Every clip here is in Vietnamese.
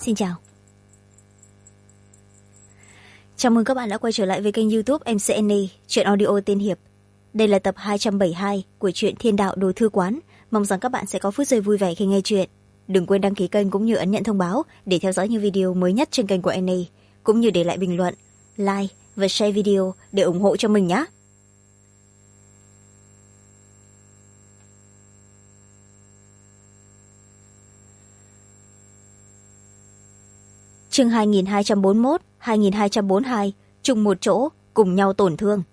Xin chào. Chào mừng các bạn đã quay trở lại với kênh YouTube MC Annie, truyện audio tiên hiệp. Đây là tập 272 của truyện Thiên Đạo Đồ Thư Quán. Mong rằng các bạn sẽ có phút giây vui vẻ khi nghe truyện. Đừng quên đăng ký kênh cũng như ấn nhận thông báo để theo dõi những video mới nhất trên kênh của Annie, cũng như để lại bình luận, like và share video để ủng hộ cho mình nhé. Chương 2241, 2242, chung một chỗ, cùng nhau tổn thương.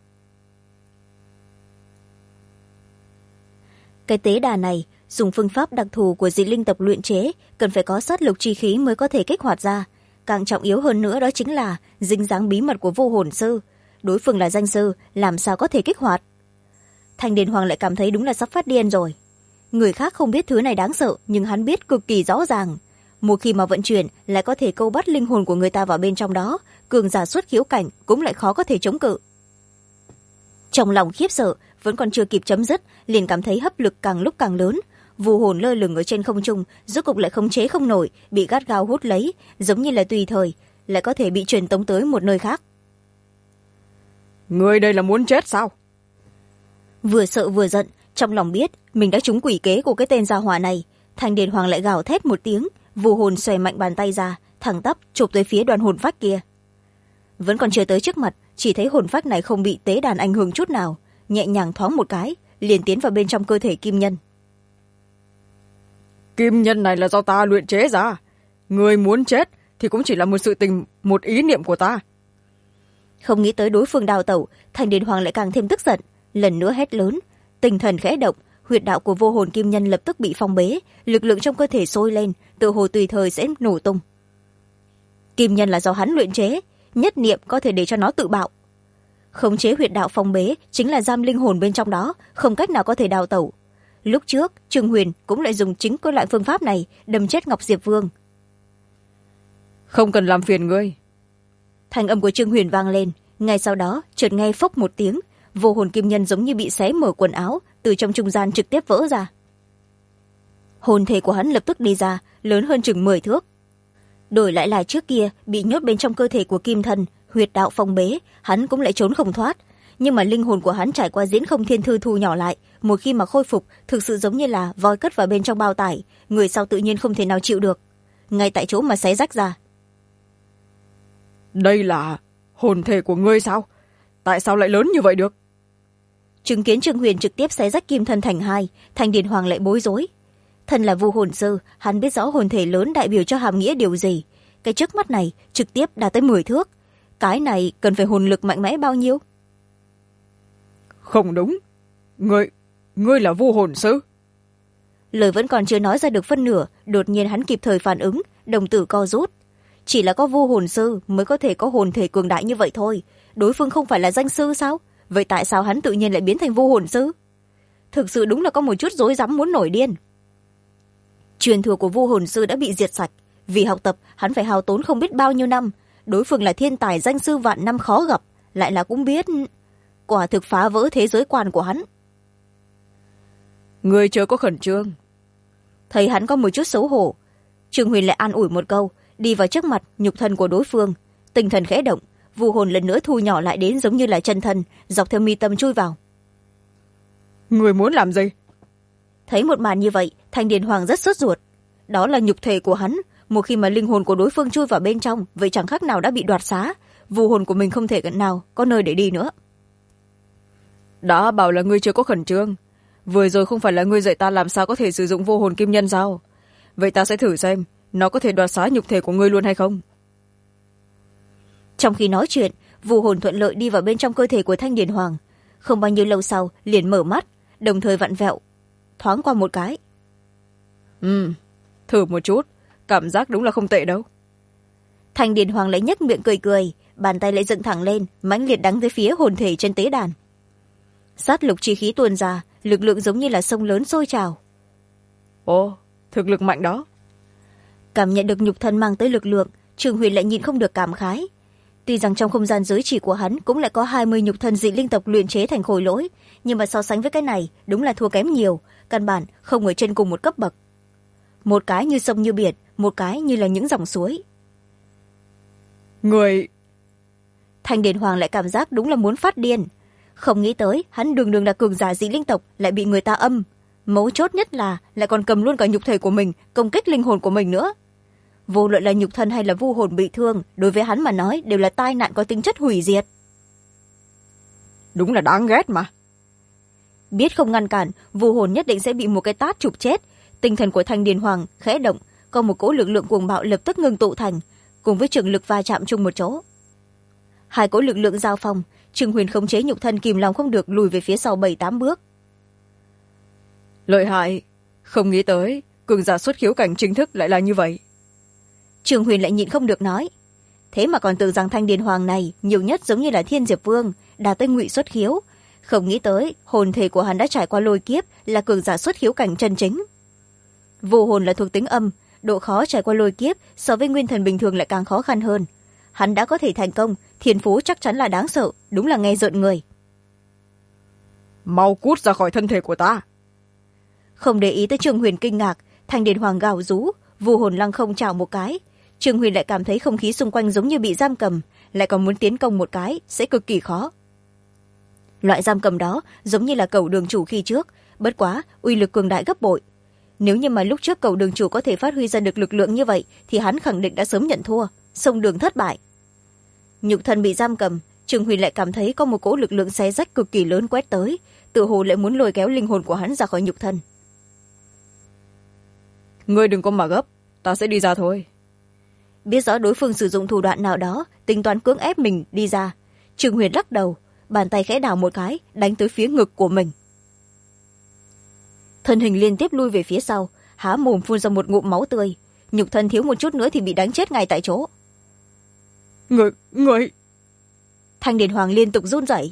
Cái tế đà này dùng phương pháp đặc thù của dị linh tộc luyện chế, cần phải có sát lục chi khí mới có thể kích hoạt ra. Càng trọng yếu hơn nữa đó chính là dính dáng bí mật của vô hồn sư. Đối phương là danh sư, làm sao có thể kích hoạt? Thanh Điền Hoàng lại cảm thấy đúng là sắp phát điên rồi. Người khác không biết thứ này đáng sợ, nhưng hắn biết cực kỳ rõ ràng. Một khi mà vận chuyển lại có thể câu bắt linh hồn của người ta vào bên trong đó, cường giả xuất khiếu cảnh cũng lại khó có thể chống cự. Trong lòng khiếp sợ vẫn còn chưa kịp chấm dứt, liền cảm thấy hấp lực càng lúc càng lớn. Vu hồn lơ lửng ở trên không trung, rốt cục lại khống chế không nổi, bị gắt gao hút lấy, giống như là tùy thời lại có thể bị truyền tống tới một nơi khác. Ngươi đây là muốn chết sao? Vừa sợ vừa giận, trong lòng biết mình đã trúng quỷ kế của cái tên gia hỏa này. Thanh Điền Hoàng lại gào thét một tiếng, vu hồn xòe mạnh bàn tay ra, thẳng tắp chụp tới phía đoàn hồn phách kia. Vẫn còn chưa tới trước mặt, chỉ thấy hồn phách này không bị tế đàn ảnh hưởng chút nào, nhẹ nhàng thoáng một cái liền tiến vào bên trong cơ thể kim nhân. Kim nhân này là do ta luyện chế ra, ngươi muốn chết thì cũng chỉ là một ý niệm của ta. Không nghĩ tới đối phương đào tẩu, Thanh Điền Hoàng lại càng thêm tức giận, lần nữa hét lớn, tinh thần khẽ động, huyệt đạo của vô hồn kim nhân lập tức bị phong bế, lực lượng trong cơ thể sôi lên, tựa hồ tùy thời sẽ nổ tung. Kim nhân là do hắn luyện chế, nhất niệm có thể để cho nó tự bạo. Khống chế huyệt đạo phong bế chính là giam linh hồn bên trong đó, không cách nào có thể đào tẩu. Lúc trước Trương Huyền cũng lại dùng chính cái loại phương pháp này đâm chết Ngọc Diệp Vương. Không cần làm phiền ngươi. Thanh âm của Trương Huyền vang lên, ngay sau đó chợt nghe phốc một tiếng, vô hồn kim nhân giống như bị xé mở quần áo, từ trong trung gian trực tiếp vỡ ra. Hồn thể của hắn lập tức đi ra, lớn hơn chừng 10 thước. Đổi lại là trước kia bị nhốt bên trong cơ thể của kim thần, huyệt đạo phong bế, hắn cũng lại trốn không thoát. Nhưng mà linh hồn của hắn trải qua diễn không thiên thư thu nhỏ lại, một khi mà khôi phục, thực sự giống như là voi cất vào bên trong bao tải, người sau tự nhiên không thể nào chịu được, ngay tại chỗ mà xé rách ra. Đây là hồn thể của ngươi sao? Tại sao lại lớn như vậy được? Chứng kiến Trương Huyền trực tiếp xé rách kim thân thành hai, Thanh Điền Hoàng lại bối rối. Thân là vu hồn sư, hắn biết rõ hồn thể lớn đại biểu cho hàm nghĩa điều gì. Cái trước mắt này trực tiếp đạt tới 10 thước, cái này cần phải hồn lực mạnh mẽ bao nhiêu? Không đúng, ngươi là vu hồn sư. Lời vẫn còn chưa nói ra được phân nửa, đột nhiên hắn kịp thời phản ứng, đồng tử co rút. Chỉ là có vu hồn sư mới có thể có hồn thể cường đại như vậy thôi, đối phương không phải là danh sư sao? Vậy tại sao hắn tự nhiên lại biến thành vu hồn sư? Thực sự đúng là có một chút rối rắm muốn nổi điên. Truyền thừa của vu hồn sư đã bị diệt sạch, vì học tập hắn phải hao tốn không biết bao nhiêu năm. Đối phương là thiên tài danh sư vạn năm khó gặp, lại là cũng biết, quả thực phá vỡ thế giới quan của hắn. Ngươi chưa có khẩn trương. Thấy hắn có một chút xấu hổ, Trương Huyền lại an ủi một câu, đi vào trước mặt nhục thân của đối phương, tinh thần khẽ động, vu hồn lần nữa thu nhỏ lại đến giống như là chân thân, dọc theo mi tâm chui vào. Ngươi muốn làm gì? Thấy một màn như vậy, Thanh Điền Hoàng rất sốt ruột. Đó là nhục thể của hắn, một khi mà linh hồn của đối phương chui vào bên trong, vậy chẳng khác nào đã bị đoạt xá, vu hồn của mình không thể nào có nơi để đi nữa. Đã bảo là ngươi chưa có khẩn trương, vừa rồi không phải là ngươi dạy ta làm sao có thể sử dụng vô hồn kim nhân sao? Vậy ta sẽ thử xem nó có thể đoạt xá nhục thể của ngươi luôn hay không. Trong khi nói chuyện, vu hồn thuận lợi đi vào bên trong cơ thể của Thanh Điền Hoàng, không bao nhiêu lâu sau liền mở mắt, đồng thời vặn vẹo thoáng qua một cái. Thử một chút, cảm giác đúng là không tệ đâu. Thanh Điền Hoàng lại nhếch miệng cười cười, bàn tay lại dựng thẳng lên, mãnh liệt đánh tới phía hồn thể trên tế đàn. Sát lục chi khí tuôn ra, lực lượng giống như là sông lớn sôi trào. Ồ, thực lực mạnh đó. Cảm nhận được nhục thân mang tới lực lượng, Trương Huyền lại nhịn không được cảm khái. Tuy rằng trong không gian giới chỉ của hắn cũng lại có 20 nhục thân dị linh tộc luyện chế thành khối lỗi, nhưng mà so sánh với cái này đúng là thua kém nhiều, căn bản không ở trên cùng một cấp bậc. Một cái như sông như biển, một cái như là những dòng suối. Người... Thanh Điền Hoàng lại cảm giác đúng là muốn phát điên. Không nghĩ tới hắn đường đường là cường giả dị linh tộc lại bị người ta âm. Mấu chốt nhất là lại còn cầm luôn cả nhục thể của mình công kích linh hồn của mình nữa. Vô luận là nhục thân hay là vu hồn bị thương, đối với hắn mà nói đều là tai nạn có tính chất hủy diệt. Đúng là đáng ghét mà. Biết không ngăn cản, vu hồn nhất định sẽ bị một cái tát chụp chết. Tinh thần của Thanh Điền Hoàng khẽ động, có một cỗ lực lượng cuồng bạo lập tức ngưng tụ thành, cùng với trường lực va chạm chung một chỗ. Hai cỗ lực lượng giao phong, Trương Huyền khống chế nhục thân kìm lòng không được lùi về phía sau 7-8 bước. Lợi hại, không nghĩ tới cường giả xuất khiếu cảnh chính thức lại là như vậy. Trương Huyền lại nhịn không được nói, thế mà còn tưởng rằng Thanh Điền Hoàng này nhiều nhất giống như là Thiên Diệp Vương, đạt tới ngụy xuất khiếu. Không nghĩ tới hồn thể của hắn đã trải qua lôi kiếp, là cường giả xuất khiếu cảnh chân chính. Vô hồn là thuộc tính âm, độ khó trải qua lôi kiếp so với nguyên thần bình thường lại càng khó khăn hơn. Hắn đã có thể thành công, thiên phú chắc chắn là đáng sợ, đúng là nghe rợn người. Mau cút ra khỏi thân thể của ta. Không để ý tới Trương Huyền kinh ngạc, Thanh Điền Hoàng gào rú, vô hồn lăng không chào một cái. Trương Huyền lại cảm thấy không khí xung quanh giống như bị giam cầm, lại còn muốn tiến công một cái sẽ cực kỳ khó. Loại giam cầm đó giống như là Cẩu Đường Chủ khi trước, bất quá uy lực cường đại gấp bội. Nếu như mà lúc trước Cẩu Đường Chủ có thể phát huy ra được lực lượng như vậy thì hắn khẳng định đã sớm nhận thua, xông đường thất bại. Nhục thân bị giam cầm, Trương Huyền lại cảm thấy có một cỗ lực lượng xé rách cực kỳ lớn quét tới, tựa hồ lại muốn lôi kéo linh hồn của hắn ra khỏi nhục thân. Ngươi đừng có mà gấp, ta sẽ đi ra thôi. Biết rõ đối phương sử dụng thủ đoạn nào đó tính toán cưỡng ép mình đi ra, Trương Huyền lắc đầu, bàn tay khẽ đảo một cái đánh tới phía ngực của mình. Thân hình liên tiếp lui về phía sau, há mồm phun ra một ngụm máu tươi, nhục thân thiếu một chút nữa thì bị đánh chết ngay tại chỗ. Người... Thanh Điền Hoàng liên tục run rẩy.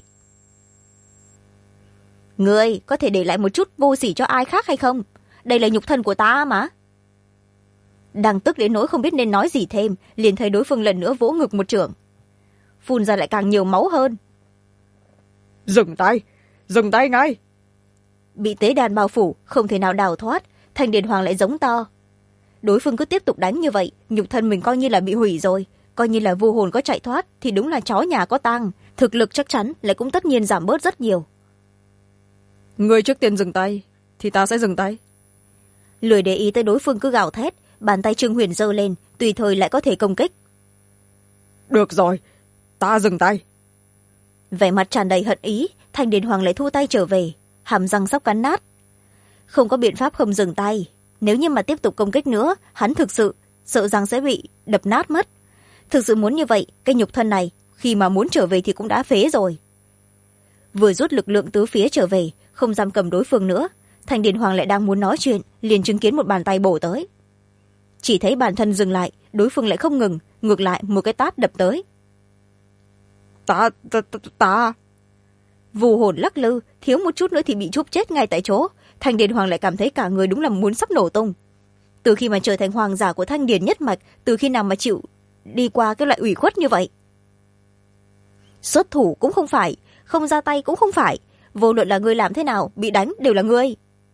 Người có thể để lại một chút vô sỉ cho ai khác hay không? Đây là nhục thân của ta mà. Đang tức đến nỗi không biết nên nói gì thêm, liền thấy đối phương lần nữa vỗ ngực một chưởng, phun ra lại càng nhiều máu hơn. Dừng tay ngay. Bị tế đàn bao phủ, không thể nào đào thoát, Thanh Điền Hoàng lại giống to. Đối phương cứ tiếp tục đánh như vậy, nhục thân mình coi như là bị hủy rồi, coi như là vô hồn có chạy thoát thì đúng là chó nhà có tang, thực lực chắc chắn lại cũng tất nhiên giảm bớt rất nhiều. Ngươi trước tiên dừng tay thì ta sẽ dừng tay. Lười để ý tới đối phương cứ gào thét, bàn tay Trương Huyền giơ lên, tùy thời lại có thể công kích. Được rồi, ta dừng tay. Vẻ mặt tràn đầy hận ý, Thanh Điền Hoàng lại thu tay trở về, hàm răng sắp cắn nát. Không có biện pháp không dừng tay, nếu như mà tiếp tục công kích nữa, hắn thực sự sợ rằng sẽ bị đập nát mất. Thực sự muốn như vậy, cái nhục thân này khi mà muốn trở về thì cũng đã phế rồi. Vừa rút lực lượng tứ phía trở về, không dám cầm đối phương nữa, Thanh Điền Hoàng lại đang muốn nói chuyện, liền chứng kiến một bàn tay bổ tới. Chỉ thấy bản thân dừng lại, đối phương lại không ngừng, ngược lại một cái tát đập tới. Ta Vù hồn lắc lư, thiếu một chút nữa thì bị chụp chết ngay tại chỗ. Thanh Điền Hoàng lại cảm thấy cả người đúng là muốn sắp nổ tung. Từ khi mà trở thành hoàng giả của Thanh Điền nhất mạch, từ khi nào mà chịu đi qua cái loại ủy khuất như vậy? Xuất thủ cũng không phải, không ra tay cũng không phải, vô luận là ngươi làm thế nào, bị đánh đều là ngươi.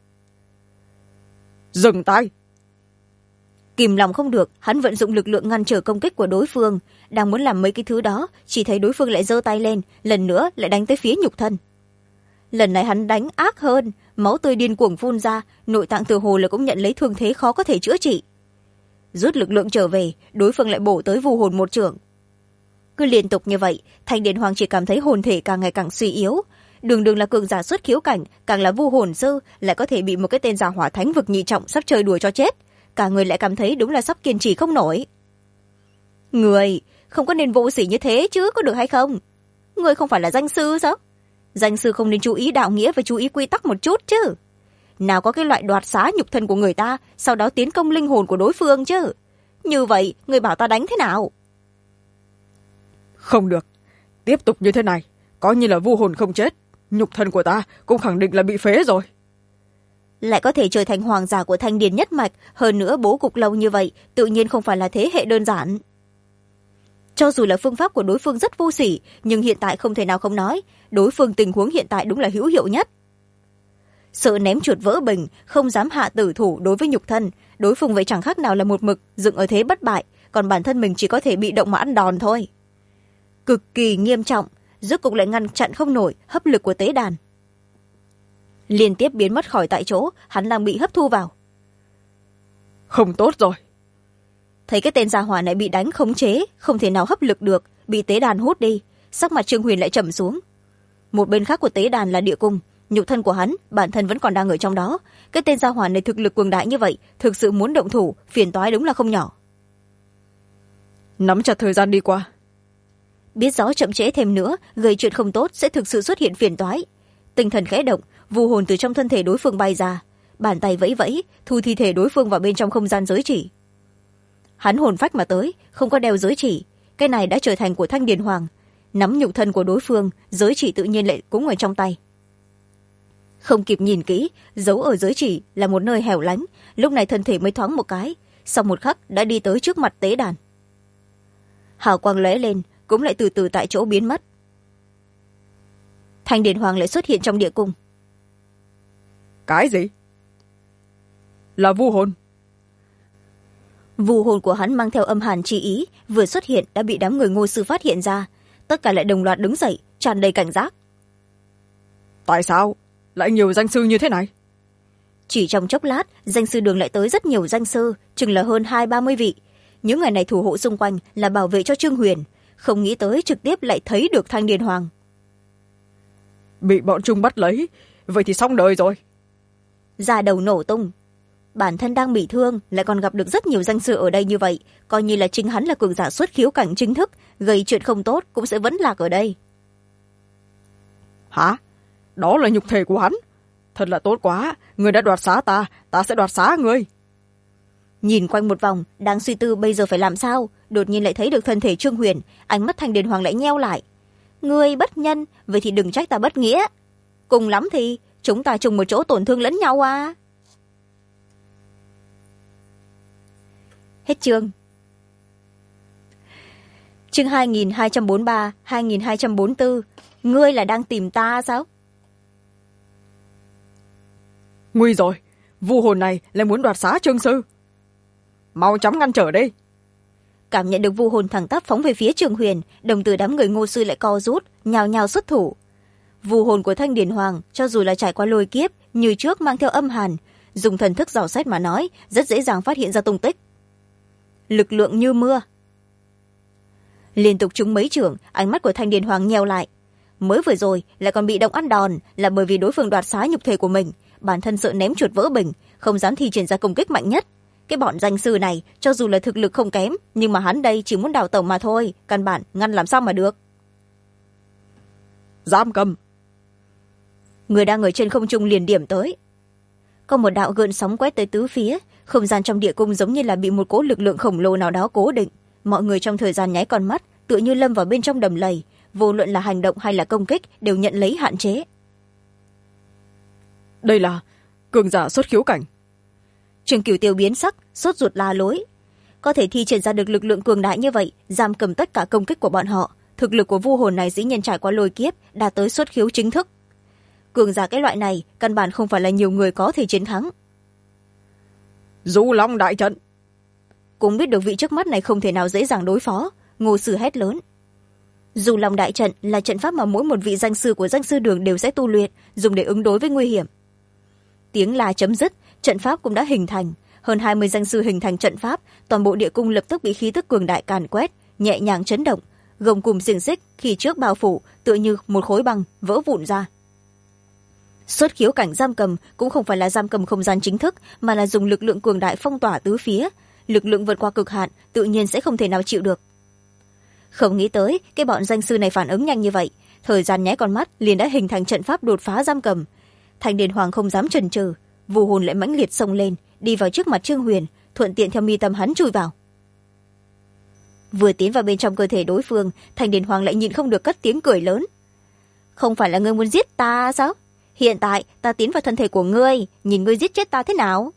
Dừng tay. Kìm lòng không được, hắn vận dụng lực lượng ngăn trở công kích của đối phương, đang muốn làm mấy cái thứ đó, chỉ thấy đối phương lại giơ tay lên, lần nữa lại đánh tới phía nhục thân. Lần này hắn đánh ác hơn, máu tươi điên cuồng phun ra, nội tạng từ hồ là cũng nhận lấy thương thế khó có thể chữa trị. Rút lực lượng trở về, đối phương lại bổ tới vu hồn một chưởng. Cứ liên tục như vậy, Thanh Điền Hoàng chỉ cảm thấy hồn thể càng ngày càng suy yếu, đường đường là cường giả xuất khiếu cảnh, càng là vu hồn sư, lại có thể bị một cái tên giả hỏa thánh vực nhị trọng sắp chơi đùa cho chết, cả người lại cảm thấy đúng là sắp kiên trì không nổi. Người không có nên vô sỉ như thế chứ, có được hay không? Người không phải là danh sư sao? Danh sư không nên chú ý đạo nghĩa và chú ý quy tắc một chút chứ? Nào có cái loại đoạt xá nhục thân của người ta, sau đó tiến công linh hồn của đối phương chứ? Như vậy người bảo ta đánh thế nào? Không được, tiếp tục như thế này, coi như là vu hồn không chết, nhục thân của ta cũng khẳng định là bị phế rồi. Lại có thể trở thành hoàng giả của Thanh Điền nhất mạch, hơn nữa bố cục lâu như vậy, tự nhiên không phải là thế hệ đơn giản. Cho dù là phương pháp của đối phương rất vô sỉ, nhưng hiện tại không thể nào không nói, đối phương tình huống hiện tại đúng là hữu hiệu nhất. sợ ném chuột vỡ bình, không dám hạ tử thủ đối với nhục thân. Đối phương vậy chẳng khác nào là một mực dựng ở thế bất bại, còn bản thân mình chỉ có thể bị động mà ăn đòn thôi. Cực kỳ nghiêm trọng, rốt cục lại ngăn chặn không nổi hấp lực của tế đàn. Liên tiếp biến mất khỏi tại chỗ, hắn đang bị hấp thu vào. Không tốt rồi. Thấy cái tên gia hỏa này bị đánh khống chế, không thể nào hấp lực được, bị tế đàn hút đi, sắc mặt Trương Huyền lại trầm xuống. Một bên khác của tế đàn là địa cung, nhục thân của hắn bản thân vẫn còn đang ở trong đó. Cái tên gia hỏa này thực lực cường đại như vậy, thực sự muốn động thủ, phiền toái đúng là không nhỏ. Nắm chặt thời gian đi qua. Biết rõ chậm trễ thêm nữa, gây chuyện không tốt sẽ thực sự xuất hiện phiền toái. Tinh thần khẽ động, vu hồn từ trong thân thể đối phương bay ra, bàn tay vẫy vẫy, thu thi thể đối phương vào bên trong không gian giới chỉ. Hắn hồn phách mà tới, không có đeo giới chỉ, cái này đã trở thành của Thanh Điền Hoàng. Nắm nhục thân của đối phương, giới chỉ tự nhiên lại cũng ở trong tay. Không kịp nhìn kỹ, giấu ở giới chỉ là một nơi hẻo lánh, lúc này thân thể mới thoáng một cái, sau một khắc đã đi tới trước mặt tế đàn. Hào quang lóe lên, cũng lại từ từ tại chỗ biến mất. Thanh Điền Hoàng lại xuất hiện trong địa cung. Cái gì? Là vu hồn. Vu hồn của hắn mang theo âm hàn chi ý, vừa xuất hiện đã bị đám người Ngô Sư phát hiện ra, tất cả lại đồng loạt đứng dậy, tràn đầy cảnh giác. Tại sao lại nhiều danh sư như thế này? Chỉ trong chốc lát, danh sư đường lại tới rất nhiều danh sư, chừng là hơn 20-30 vị. Những người này thủ hộ xung quanh là bảo vệ cho Trương Huyền, không nghĩ tới trực tiếp lại thấy được Thanh Điền Hoàng. Bị bọn chúng bắt lấy, vậy thì xong đời rồi. Da đầu nổ tung. Bản thân đang bị thương, lại còn gặp được rất nhiều danh sư ở đây như vậy, coi như là chính hắn là cường giả xuất khiếu cảnh chính thức, gây chuyện không tốt cũng sẽ vẫn lạc ở đây. Hả? Đó là nhục thể của hắn. Thật là tốt quá, người đã đoạt xá ta, ta sẽ đoạt xá người. Nhìn quanh một vòng, đang suy tư bây giờ phải làm sao, đột nhiên lại thấy được thân thể Trương Huyền, ánh mắt Thanh Điền Hoàng lại nheo lại. Ngươi bất nhân, vậy thì đừng trách ta bất nghĩa. Cùng lắm thì chúng ta chung một chỗ tổn thương lẫn nhau à. Hết chương. Chương 2243, 2244. Ngươi là đang tìm ta sao? Nguy rồi, vu hồn này lại muốn đoạt xá Trương sư. Mau chóng ngăn trở đi. Cảm nhận được vu hồn thẳng tắp phóng về phía Trương Huyền, đồng tử đám người Ngô sư lại co rút, nhào nhào xuất thủ. Vu hồn của Thanh Điền Hoàng, cho dù là trải qua lôi kiếp, như trước mang theo âm hàn, dùng thần thức dò xét mà nói, rất dễ dàng phát hiện ra tung tích. Lực lượng như mưa. Liên tục trúng mấy chưởng, ánh mắt của Thanh Điền Hoàng nheo lại. Mới vừa rồi lại còn bị động ăn đòn, là bởi vì đối phương đoạt xá nhục thể của mình, bản thân sợ ném chuột vỡ bình, không dám thi triển ra công kích mạnh nhất. Cái bọn danh sư này, cho dù là thực lực không kém, nhưng mà hắn đây chỉ muốn đào tẩu mà thôi, căn bản ngăn làm sao mà được. Giam cầm. Người đang ở trên không trung liền điểm tới. Có một đạo gợn sóng quét tới tứ phía, không gian trong địa cung giống như là bị một cỗ lực lượng khổng lồ nào đó cố định. Mọi người trong thời gian nháy con mắt, tựa như lâm vào bên trong đầm lầy, vô luận là hành động hay là công kích đều nhận lấy hạn chế. Đây là cường giả xuất khiếu cảnh. Trường Cửu Tiêu biến sắc, sốt ruột la lối. Có thể thi triển ra được lực lượng cường đại như vậy, giam cầm tất cả công kích của bọn họ. Thực lực của vu hồn này dĩ nhiên trải qua lôi kiếp, đạt tới xuất khiếu chính thức. Cường giả cái loại này, căn bản không phải là nhiều người có thể chiến thắng. Du Long đại trận. Cũng biết được vị trước mắt này không thể nào dễ dàng đối phó, Ngô Sử hét lớn. Du Long đại trận là trận pháp mà mỗi một vị danh sư của danh sư đường đều sẽ tu luyện, dùng để ứng đối với nguy hiểm. Tiếng la chấm dứt, trận pháp cũng đã hình thành. Hơn 20 danh sư hình thành trận pháp, toàn bộ địa cung lập tức bị khí tức cường đại càn quét, nhẹ nhàng chấn động, gồng cùm xiềng xích khi trước bao phủ, tựa như một khối băng vỡ vụn ra. Xuất khiếu cảnh giam cầm cũng không phải là giam cầm không gian chính thức, mà là dùng lực lượng cường đại phong tỏa tứ phía. Lực lượng vượt qua cực hạn, tự nhiên sẽ không thể nào chịu được. Không nghĩ tới cái bọn danh sư này phản ứng nhanh như vậy, thời gian nháy con mắt liền đã hình thành trận pháp đột phá giam cầm. Thanh Điền Hoàng không dám chần chừ, vu hồn lại mãnh liệt xông lên, đi vào trước mặt Trương Huyền, thuận tiện theo mi tâm hắn chui vào. Vừa tiến vào bên trong cơ thể đối phương, Thanh Điền Hoàng lại nhịn không được cất tiếng cười lớn. Không phải là ngươi muốn giết ta sao? Hiện tại ta tiến vào thân thể của ngươi, nhìn ngươi giết chết ta thế nào?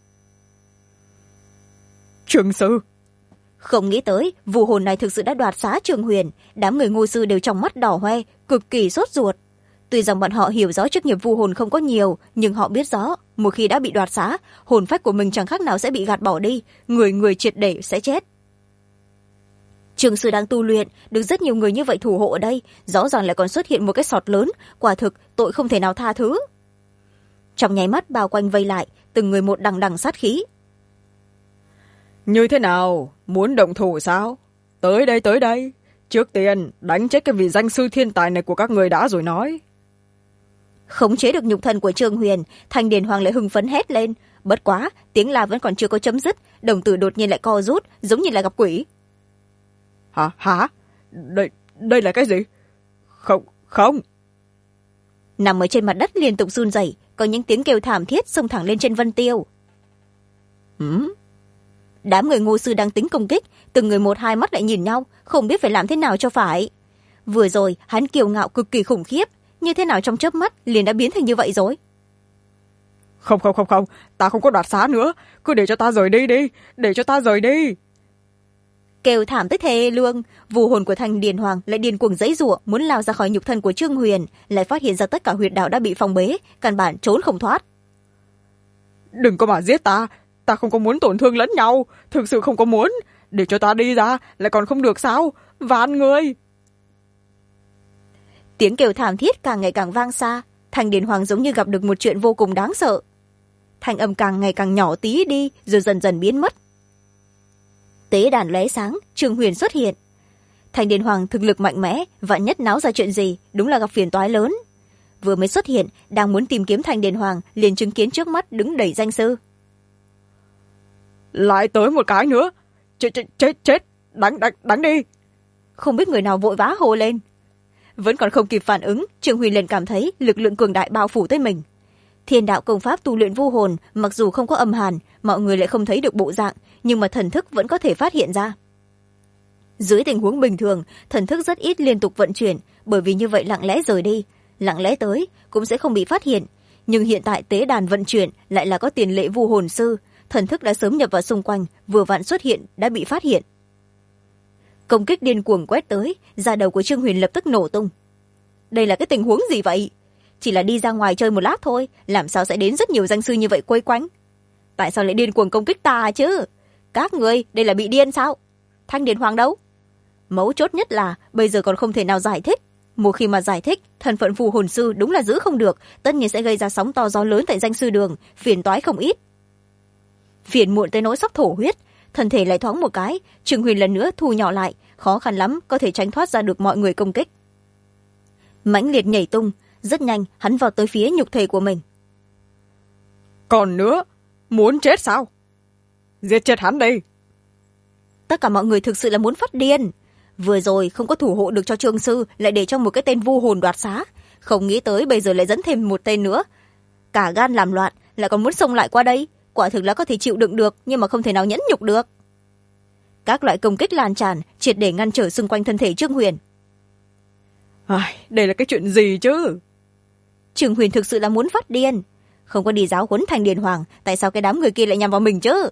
Trương sư. Không nghĩ tới vu hồn này thực sự đã đoạt xá Trương Huyền, đám người Ngô sư đều trong mắt đỏ hoe, cực kỳ sốt ruột. tuy rằng bọn họ hiểu rõ chức nghiệp vu hồn không có nhiều, nhưng họ biết rõ một khi đã bị đoạt xá, hồn phách của mình chẳng khác nào sẽ bị gạt bỏ đi, người người triệt để sẽ chết. Trường sư đang tu luyện, được rất nhiều người như vậy thủ hộ ở đây, rõ ràng lại còn xuất hiện một cái sọt lớn, quả thực tội không thể nào tha thứ. Trong nháy mắt bao quanh vây lại, từng người một đằng đằng sát khí. Như thế nào, muốn động thủ sao? Tới đây, tới đây. Trước tiên đánh chết cái vị danh sư thiên tài này của các người đã rồi nói. Khống chế được nhục thân của Trương Huyền, Thanh Điền Hoàng lại hưng phấn hét lên. Bất quá tiếng la vẫn còn chưa có chấm dứt, đồng tử đột nhiên lại co rút, giống như là gặp quỷ. Hả? Đây là cái gì? Không. Nằm ở trên mặt đất liên tục run rẩy, có những tiếng kêu thảm thiết xông thẳng lên trên Vân Tiêu. Đám người Ngô sư đang tính công kích, từng người một hai mắt lại nhìn nhau, không biết phải làm thế nào cho phải. Vừa rồi hắn kiêu ngạo cực kỳ khủng khiếp, như thế nào trong chớp mắt liền đã biến thành như vậy rồi. Không, ta không có đoạt xá nữa, cứ để cho ta rời đi đi, để cho ta rời đi. Kêu thảm tới thê lương, vù hồn của Thanh Điền Hoàng lại điên cuồng giãy giụa muốn lao ra khỏi nhục thân của Trương Huyền, lại phát hiện ra tất cả huyệt đạo đã bị phong bế, căn bản trốn không thoát. Đừng có mà giết ta không có muốn tổn thương lẫn nhau, thực sự không có muốn, để cho ta đi ra lại còn không được sao? Van người. Tiếng kêu thảm thiết càng ngày càng vang xa, Thanh Điền Hoàng giống như gặp được một chuyện vô cùng đáng sợ. Thanh âm càng ngày càng nhỏ tí đi, rồi dần dần biến mất. Tế đàn lóe sáng, Trương Huyền xuất hiện. Thanh Điền Hoàng thực lực mạnh mẽ, vạn nhất náo ra chuyện gì, đúng là gặp phiền toái lớn. Vừa mới xuất hiện, đang muốn tìm kiếm Thanh Điền Hoàng, liền chứng kiến trước mắt đứng đầy danh sư. Lại tới một cái nữa. Chết, đánh đi. Không biết người nào vội vã hô lên. Vẫn còn không kịp phản ứng, Trương Huyền liền cảm thấy lực lượng cường đại bao phủ tới mình. Thiên đạo công pháp tu luyện vu hồn, mặc dù không có âm hàn, mọi người lại không thấy được bộ dạng, nhưng mà thần thức vẫn có thể phát hiện ra. Dưới tình huống bình thường, thần thức rất ít liên tục vận chuyển, bởi vì như vậy lặng lẽ rời đi, lặng lẽ tới cũng sẽ không bị phát hiện. Nhưng hiện tại tế đàn vận chuyển lại là có tiền lệ vu hồn sư, thần thức đã sớm nhập vào xung quanh, vừa vặn xuất hiện đã bị phát hiện. Công kích điên cuồng quét tới, da đầu của Trương Huyền lập tức nổ tung. Đây là cái tình huống gì vậy? Chỉ là đi ra ngoài chơi một lát thôi, làm sao sẽ đến rất nhiều danh sư như vậy quây quanh? Tại sao lại điên cuồng công kích ta chứ? Các người đây là bị điên sao? Thanh Điền Hoàng đâu? Mấu chốt nhất là bây giờ còn không thể nào giải thích. Một khi mà giải thích, thân phận phù hồn sư đúng là giữ không được, tất nhiên sẽ gây ra sóng to gió lớn tại danh sư đường, phiền toái không ít. Phiền muộn tới nỗi sắp thổ huyết, thân thể lại thoáng một cái, Trương Huyền lần nữa thu nhỏ lại, khó khăn lắm có thể tránh thoát ra được mọi người công kích. Mãnh liệt nhảy tung, rất nhanh hắn vào tới phía nhục thể của mình. Còn nữa, muốn chết sao? Giết chết hắn đi. Tất cả mọi người thực sự là muốn phát điên. Vừa rồi không có thủ hộ được cho Trương sư, lại để cho một cái tên vu hồn đoạt xá, không nghĩ tới bây giờ lại dẫn thêm một tên nữa. Cả gan làm loạn, lại còn muốn xông lại qua đây, quả thực là có thể chịu đựng được, nhưng mà không thể nào nhẫn nhục được. Các loại công kích lan tràn, triệt để ngăn trở xung quanh thân thể Trương Huyền. Đây là cái chuyện gì chứ? Trương Huyền thực sự là muốn phát điên. Không có đi giáo huấn Thanh Điền Hoàng, tại sao cái đám người kia lại nhằm vào mình chứ?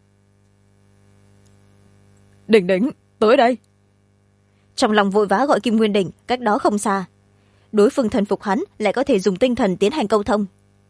Đỉnh, tới đây. Trong lòng vội vã gọi Kim Nguyên Đỉnh, cách đó không xa. Đối phương thần phục hắn, lại có thể dùng tinh thần tiến hành câu thông.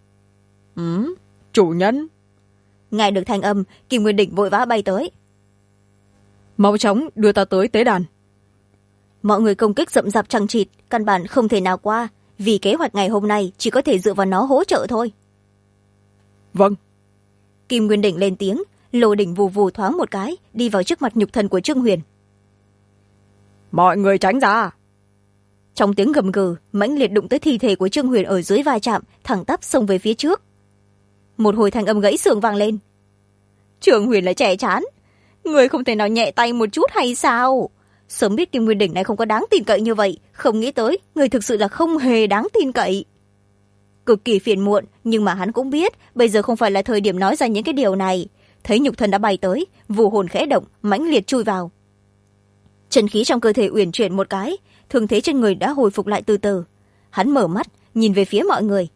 Chủ nhân. Nghe được thanh âm, Kim Nguyên Đỉnh vội vã bay tới. Mau chóng đưa ta tới tế đàn. Mọi người công kích rậm rạp chằng chịt, căn bản không thể nào qua, vì kế hoạch ngày hôm nay chỉ có thể dựa vào nó hỗ trợ thôi. Vâng. Kim Nguyên Đỉnh lên tiếng, lô đỉnh vù vù thoáng một cái, đi vào trước mặt nhục thân của Trương Huyền. Mọi người tránh ra. Trong tiếng gầm gừ, mãnh liệt đụng tới thi thể của Trương Huyền ở dưới va chạm, thẳng tắp xông về phía trước. Một hồi thanh âm gãy xương vang lên. Trương Huyền lại trẻ chán, người không thể nào nhẹ tay một chút hay sao? Sớm biết Kim Nguyên Đỉnh này không có đáng tin cậy như vậy, không nghĩ tới người thực sự là không hề đáng tin cậy. Cực kỳ phiền muộn, nhưng mà hắn cũng biết bây giờ không phải là thời điểm nói ra những cái điều này. Thấy nhục thân đã bay tới, vù hồn khẽ động, mãnh liệt chui vào. Chân khí trong cơ thể uyển chuyển một cái, thương thế trên người đã hồi phục lại từ từ. Hắn mở mắt, nhìn về phía mọi người.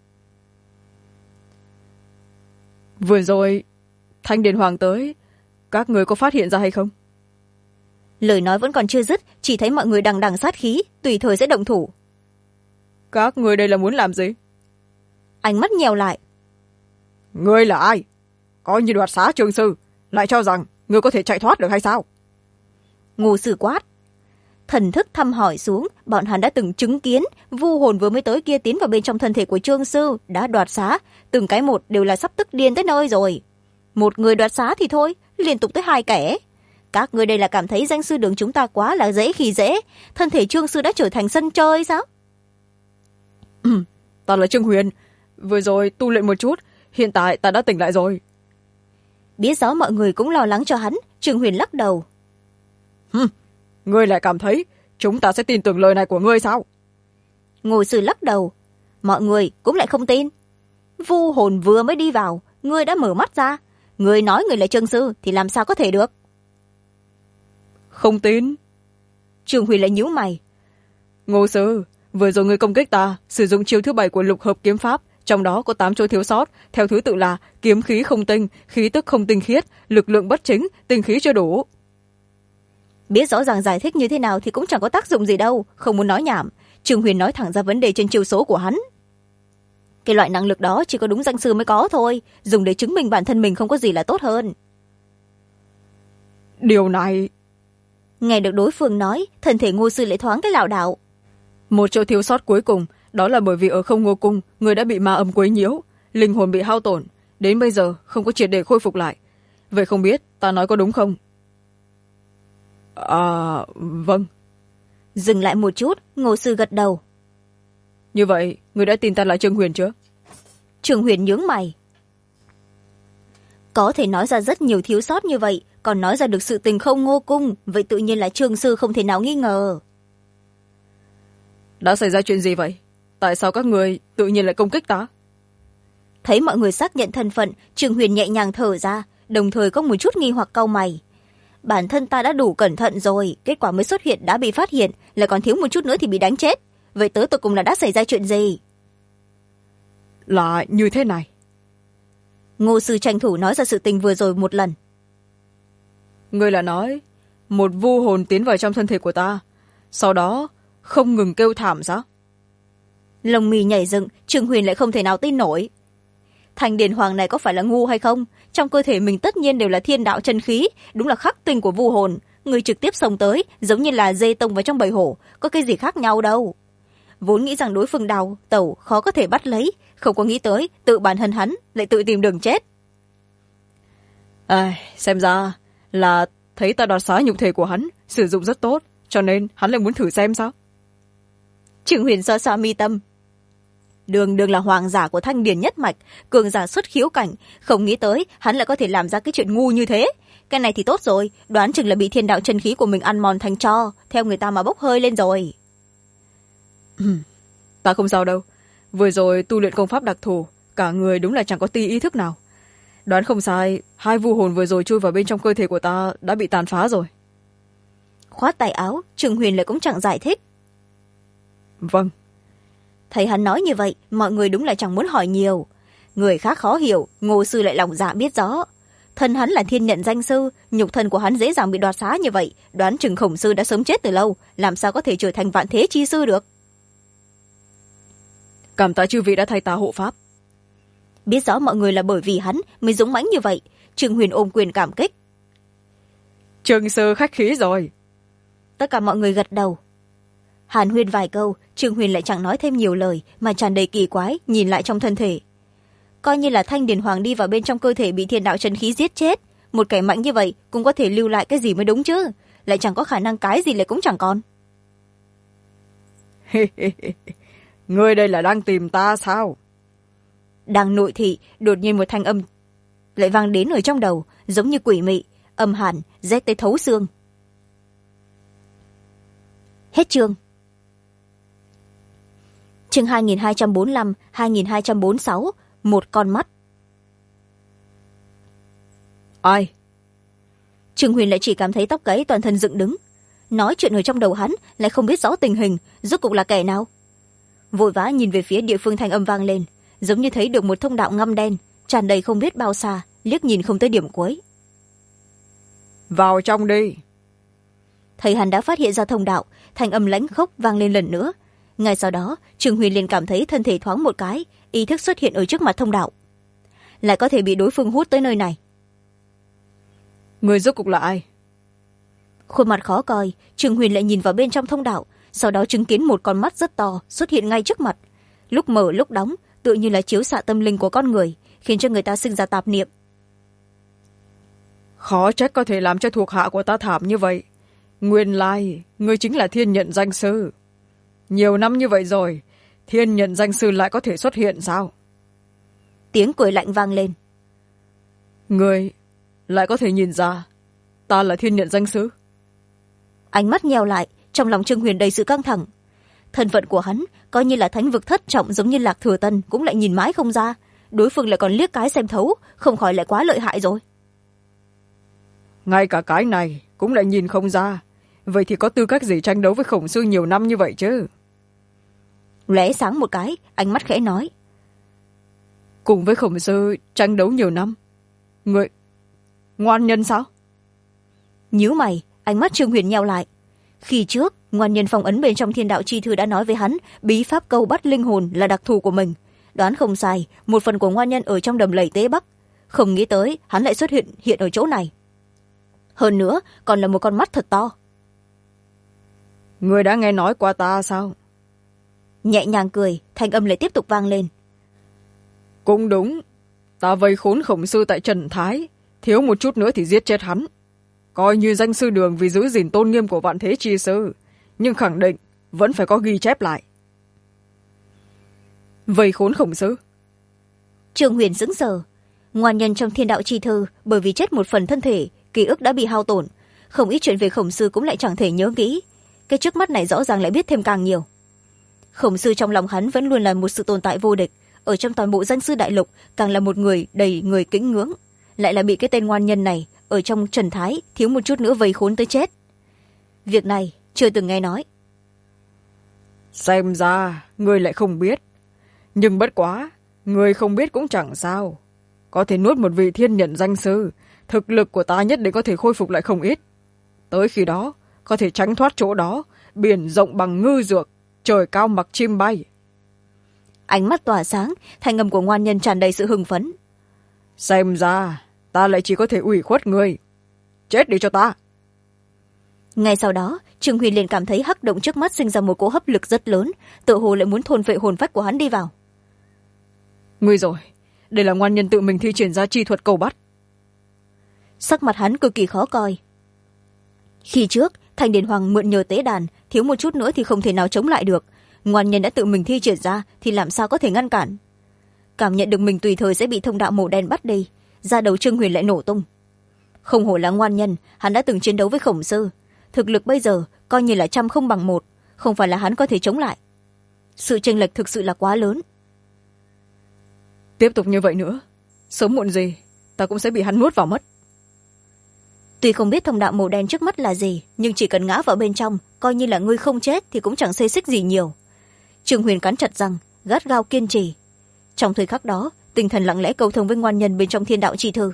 Vừa rồi Thanh Điền Hoàng tới, các người có phát hiện ra hay không? Lời nói vẫn còn chưa dứt, chỉ thấy mọi người đằng đằng sát khí, tùy thời sẽ động thủ. các người đây là muốn làm gì? Ánh mắt nhèo lại. Ngươi là ai? Coi như đoạt xá Trương sư, lại cho rằng ngươi có thể chạy thoát được hay sao? Ngô Sư quát. Thần thức thăm hỏi xuống, bọn hắn đã từng chứng kiến vu hồn vừa mới tới kia tiến vào bên trong thân thể của Trương sư, đã đoạt xá, từng cái một đều là sắp tức điên tới nơi rồi. Một người đoạt xá thì thôi, liên tục tới 2 kẻ. Các người đây là cảm thấy danh sư đường chúng ta quá là dễ khi dễ, thân thể Trương sư đã trở thành sân chơi sao? Ta là Trương Huyền, vừa rồi tu luyện một chút, hiện tại ta đã tỉnh lại rồi. Biết rõ mọi người cũng lo lắng cho hắn, Trương Huyền lắc đầu. Ngươi lại cảm thấy chúng ta sẽ tin tưởng lời này của ngươi sao? Ngô Sư lắc đầu. Mọi người cũng lại không tin. Vu hồn vừa mới đi vào, ngươi đã mở mắt ra. Ngươi nói ngươi là Trương sư thì làm sao có thể được? Không tin. Trương Huyền lại nhíu mày. Ngô sư, vừa rồi ngươi công kích ta, sử dụng chiêu thứ 7 của lục hợp kiếm pháp, trong đó có 8 chỗ thiếu sót, theo thứ tự là kiếm khí không tinh, khí tức không tinh khiết, lực lượng bất chính, tinh khí chưa đủ. Biết rõ ràng giải thích như thế nào thì cũng chẳng có tác dụng gì đâu, không muốn nói nhảm. Trương Huyền nói thẳng ra vấn đề trên chiêu số của hắn. Cái loại năng lực đó chỉ có đúng danh sư mới có thôi, dùng để chứng minh bản thân mình không có gì là tốt hơn. Điều này... Nghe được đối phương nói, thân thể Ngô Sư lại thoáng cái lảo đảo. Một chỗ thiếu sót cuối cùng, đó là bởi vì ở Không Ngô cung, người đã bị ma âm quấy nhiễu, linh hồn bị hao tổn, đến bây giờ không có triệt để khôi phục lại. Vậy không biết ta nói có đúng không? Vâng. Dừng lại một chút, Ngô Sư gật đầu. Như vậy, người đã tin ta là Trương Huyền chưa? Trương Huyền nhướng mày. Có thể nói ra rất nhiều thiếu sót như vậy, còn nói ra được sự tình Không Ngô cung, vậy tự nhiên là Trương sư không thể nào nghi ngờ. Đã xảy ra chuyện gì vậy? Tại sao các người tự nhiên lại công kích ta? Thấy mọi người xác nhận thân phận, Trương Huyền nhẹ nhàng thở ra, đồng thời có một chút nghi hoặc cau mày. Bản thân ta đã đủ cẩn thận rồi, kết quả mới xuất hiện đã bị phát hiện, lại còn thiếu một chút nữa thì bị đánh chết. Vậy tới tột cùng là đã xảy ra chuyện gì? Là như thế này. Ngô Sư tranh thủ nói ra sự tình vừa rồi một lần. Ngươi là nói, một vu hồn tiến vào trong thân thể của ta, sau đó không ngừng kêu thảm sao? Lông mì nhảy dựng, Trương Huyền lại không thể nào tin nổi. Thanh Điền Hoàng này có phải là ngu hay không? Trong cơ thể mình tất nhiên đều là thiên đạo chân khí, đúng là khắc tinh của vu hồn. Người trực tiếp xông tới, giống như là dê tông vào trong bầy hổ, có cái gì khác nhau đâu. Vốn nghĩ rằng đối phương đào, tẩu khó có thể bắt lấy, không có nghĩ tới tự bản thân hắn lại tự tìm đường chết. Xem ra là thấy ta đoạt xá nhục thể của hắn, sử dụng rất tốt, cho nên hắn lại muốn thử xem sao? Trương Huyền xoa xoa mi tâm. Đường đường là hoàng giả của Thanh Điền nhất mạch, cường giả xuất khiếu cảnh, không nghĩ tới hắn lại có thể làm ra cái chuyện ngu như thế. Cái này thì tốt rồi, đoán chừng là bị thiên đạo chân khí của mình ăn mòn thành tro, theo người ta mà bốc hơi lên rồi. Ta không sao đâu, vừa rồi tu luyện công pháp đặc thù, cả người đúng là chẳng có tí ý thức nào. Đoán không sai, 2 vu hồn vừa rồi chui vào bên trong cơ thể của ta đã bị tàn phá rồi. Khoát tay áo, Trương Huyền lại cũng chẳng giải thích. Vâng. Thấy hắn nói như vậy, mọi người đúng là chẳng muốn hỏi nhiều. Người khác khó hiểu, Ngô Sư lại lòng dạ biết rõ. Thân hắn là thiên nhận danh sư, nhục thân của hắn dễ dàng bị đoạt xá như vậy, đoán chừng Khổng sư đã sớm chết từ lâu, làm sao có thể trở thành vạn thế chi sư được. Cảm tạ chư vị đã thay ta hộ pháp. Biết rõ mọi người là bởi vì hắn mới dũng mãnh như vậy, Trương Huyền ôm quyền cảm kích. Trương sư khách khí rồi. Tất cả mọi người gật đầu. Hàn huyên vài câu, Trương Huyền lại chẳng nói thêm nhiều lời, mà tràn đầy kỳ quái nhìn lại trong thân thể. Coi như là Thanh Điền Hoàng đi vào bên trong cơ thể bị thiên đạo chân khí giết chết, một kẻ mạnh như vậy cũng có thể lưu lại cái gì mới đúng chứ, lại chẳng có khả năng cái gì lại cũng chẳng còn. Ngươi đây là đang tìm ta sao? Đang nội thị, đột nhiên một thanh âm lại vang đến ở trong đầu, giống như quỷ mị, âm hàn, rét tới thấu xương. Hết chương. Chương 2245-2246, một con mắt. Ai? Trương Huyền lại chỉ cảm thấy tóc gáy toàn thân dựng đứng. Nói chuyện ở trong đầu hắn lại không biết rõ tình hình, rốt cuộc là kẻ nào. Vội vã nhìn về phía địa phương thanh âm vang lên, giống như thấy được một thông đạo ngăm đen, tràn đầy không biết bao xa, liếc nhìn không tới điểm cuối. Vào trong đi. Thấy hắn đã phát hiện ra thông đạo, thanh âm lãnh khốc vang lên lần nữa. ngay sau đó Trương Huyền liền cảm thấy thân thể thoáng một cái, ý thức xuất hiện ở trước mặt thông đạo, lại có thể bị đối phương hút tới nơi này. Người rốt cuộc là ai? Khuôn mặt khó coi, Trương Huyền lại nhìn vào bên trong thông đạo, sau đó chứng kiến một con mắt rất to xuất hiện ngay trước mặt, lúc mở lúc đóng, tựa như là chiếu xạ tâm linh của con người, khiến cho người ta sinh ra tạp niệm. Khó trách có thể làm cho thuộc hạ của ta thảm như vậy. Nguyên lai ngươi chính là Thiên Nhận Danh Sư. Nhiều năm như vậy rồi, Thiên Nhận Danh Sư lại có thể xuất hiện sao? Tiếng cười lạnh vang lên. Ngươi lại có thể nhìn ra ta là Thiên Nhận Danh Sư? Ánh mắt nheo lại, trong lòng Trương Huyền đầy sự căng thẳng. Thân phận của hắn coi như là thánh vực thất trọng giống như Lạc Thừa Tân cũng lại nhìn mãi không ra, đối phương lại còn liếc cái xem thấu, không khỏi lại quá lợi hại rồi. Ngay cả cái này cũng lại nhìn không ra, vậy thì có tư cách gì tranh đấu với Khổng Sư nhiều năm như vậy chứ? Lóe sáng một cái, ánh mắt khẽ nói. Cùng với Khổng Sư tranh đấu nhiều năm, người ngoan nhân sao? Nhíu mày, ánh mắt Trương Huyền nheo lại. Khi trước ngoan nhân phong ấn bên trong Thiên Đạo Chi Thư đã nói với hắn bí pháp câu bắt linh hồn là đặc thù của mình, đoán không sai, một phần của ngoan nhân ở trong đầm lầy Tế Bắc. Không nghĩ tới hắn lại xuất hiện ở chỗ này, hơn nữa còn là một con mắt thật to. Người đã nghe nói qua ta sao? Nhẹ nhàng cười, thanh âm lại tiếp tục vang lên. Cũng đúng, ta vây khốn Khổng Sư tại Trần Thái, thiếu một chút nữa thì giết chết hắn, coi như danh sư đường vì giữ gìn tôn nghiêm của Vạn Thế Chi Sư, nhưng khẳng định vẫn phải có ghi chép lại. Vây khốn Khổng Sư? Trương Huyền sững sờ. Ngoan nhân trong Thiên Đạo Chi Thư bởi vì chết một phần thân thể, ký ức đã bị hao tổn, không ít chuyện về Khổng Sư cũng lại chẳng thể nhớ kỹ. Cái trước mắt này rõ ràng lại biết thêm càng nhiều. Khổng Sư trong lòng hắn vẫn luôn là một sự tồn tại vô địch, ở trong toàn bộ danh sư đại lục càng là một người đầy người kính ngưỡng, lại là bị cái tên ngoan nhân này ở trong Trần Thái thiếu một chút nữa vây khốn tới chết. Việc này chưa từng nghe nói. Xem ra ngươi lại không biết, nhưng bất quá ngươi không biết cũng chẳng sao. Có thể nuốt một vị Thiên Nhận Danh Sư, thực lực của ta nhất định có thể khôi phục lại không ít. Tới khi đó có thể tránh thoát chỗ đó, biển rộng bằng ngư dược, trời cao mặc chim bay. Ánh mắt tỏa sáng, thanh âm của ngoan nhân tràn đầy sự hưng phấn. Xem ra ta lại chỉ có thể ủy khuất ngươi. Chết đi cho ta. Ngay sau đó Trương Huyền liền cảm thấy hắc động trước mắt sinh ra một cỗ hấp lực rất lớn, tựa hồ lại muốn thôn phệ hồn phách của hắn đi vào. Nguy rồi, đây là ngoan nhân tự mình thi triển ra chi thuật cầu bắt. Sắc mặt hắn cực kỳ khó coi. Khi trước Thanh Điền Hoàng mượn nhờ tế đàn, thiếu một chút nữa thì không thể nào chống lại được, ngoan nhân đã tự mình thi triển ra thì làm sao có thể ngăn cản. Cảm nhận được mình tùy thời sẽ bị thông đạo màu đen bắt đi, da đầu Trương Huyền lại nổ tung. Không hổ là ngoan nhân, hắn đã từng chiến đấu với Khổng Sư, thực lực bây giờ coi như là 100 không bằng 1, không phải là hắn có thể chống lại. Sự chênh lệch thực sự là quá lớn. Tiếp tục như vậy nữa, sớm muộn gì ta cũng sẽ bị hắn nuốt vào mất. Tuy không biết thông đạo màu đen trước mắt là gì, nhưng chỉ cần ngã vào bên trong, coi như là ngươi không chết thì cũng chẳng xê xích gì nhiều. Trương Huyền cắn chặt răng, gắt gao kiên trì. Trong thời khắc đó, tinh thần lặng lẽ cầu thông với ngoan nhân bên trong Thiên Đạo Chi Thư.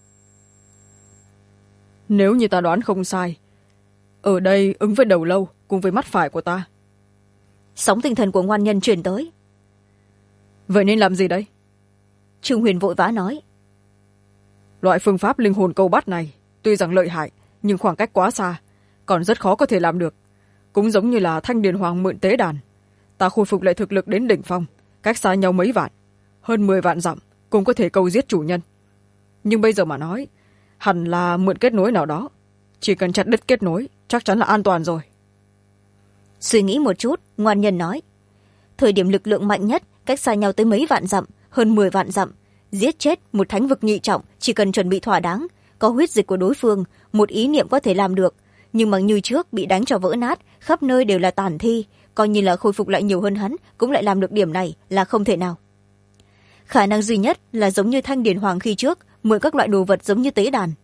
Nếu như ta đoán không sai, ở đây ứng với đầu lâu cùng với mắt phải của ta. Sóng tinh thần của ngoan nhân truyền tới. Vậy nên làm gì đây? Trương Huyền vội vã nói. Loại phương pháp linh hồn câu bắt này tuy rằng lợi hại, nhưng khoảng cách quá xa, còn rất khó có thể làm được. Cũng giống như là Thanh Điền Hoàng mượn tế đàn, ta khôi phục lại thực lực đến đỉnh phong, cách xa nhau mấy vạn, hơn 10 vạn dặm cũng có thể câu giết chủ nhân. Nhưng bây giờ mà nói, hẳn là mượn kết nối nào đó, chỉ cần chặt đứt kết nối chắc chắn là an toàn rồi. Suy nghĩ một chút, ngoan nhân nói. Thời điểm lực lượng mạnh nhất, cách xa nhau tới mấy vạn dặm, hơn 10 vạn dặm, giết chết một thánh vực nhị trọng chỉ cần chuẩn bị thỏa đáng, có huyết dịch của đối phương, một ý niệm có thể làm được. Nhưng mà như trước bị đánh cho vỡ nát, khắp nơi đều là tàn thi, coi như là khôi phục lại nhiều hơn hắn cũng lại làm được điểm này là không thể nào. Khả năng duy nhất là giống như Thanh Điền Hoàng khi trước, mượn các loại đồ vật giống như tế đàn.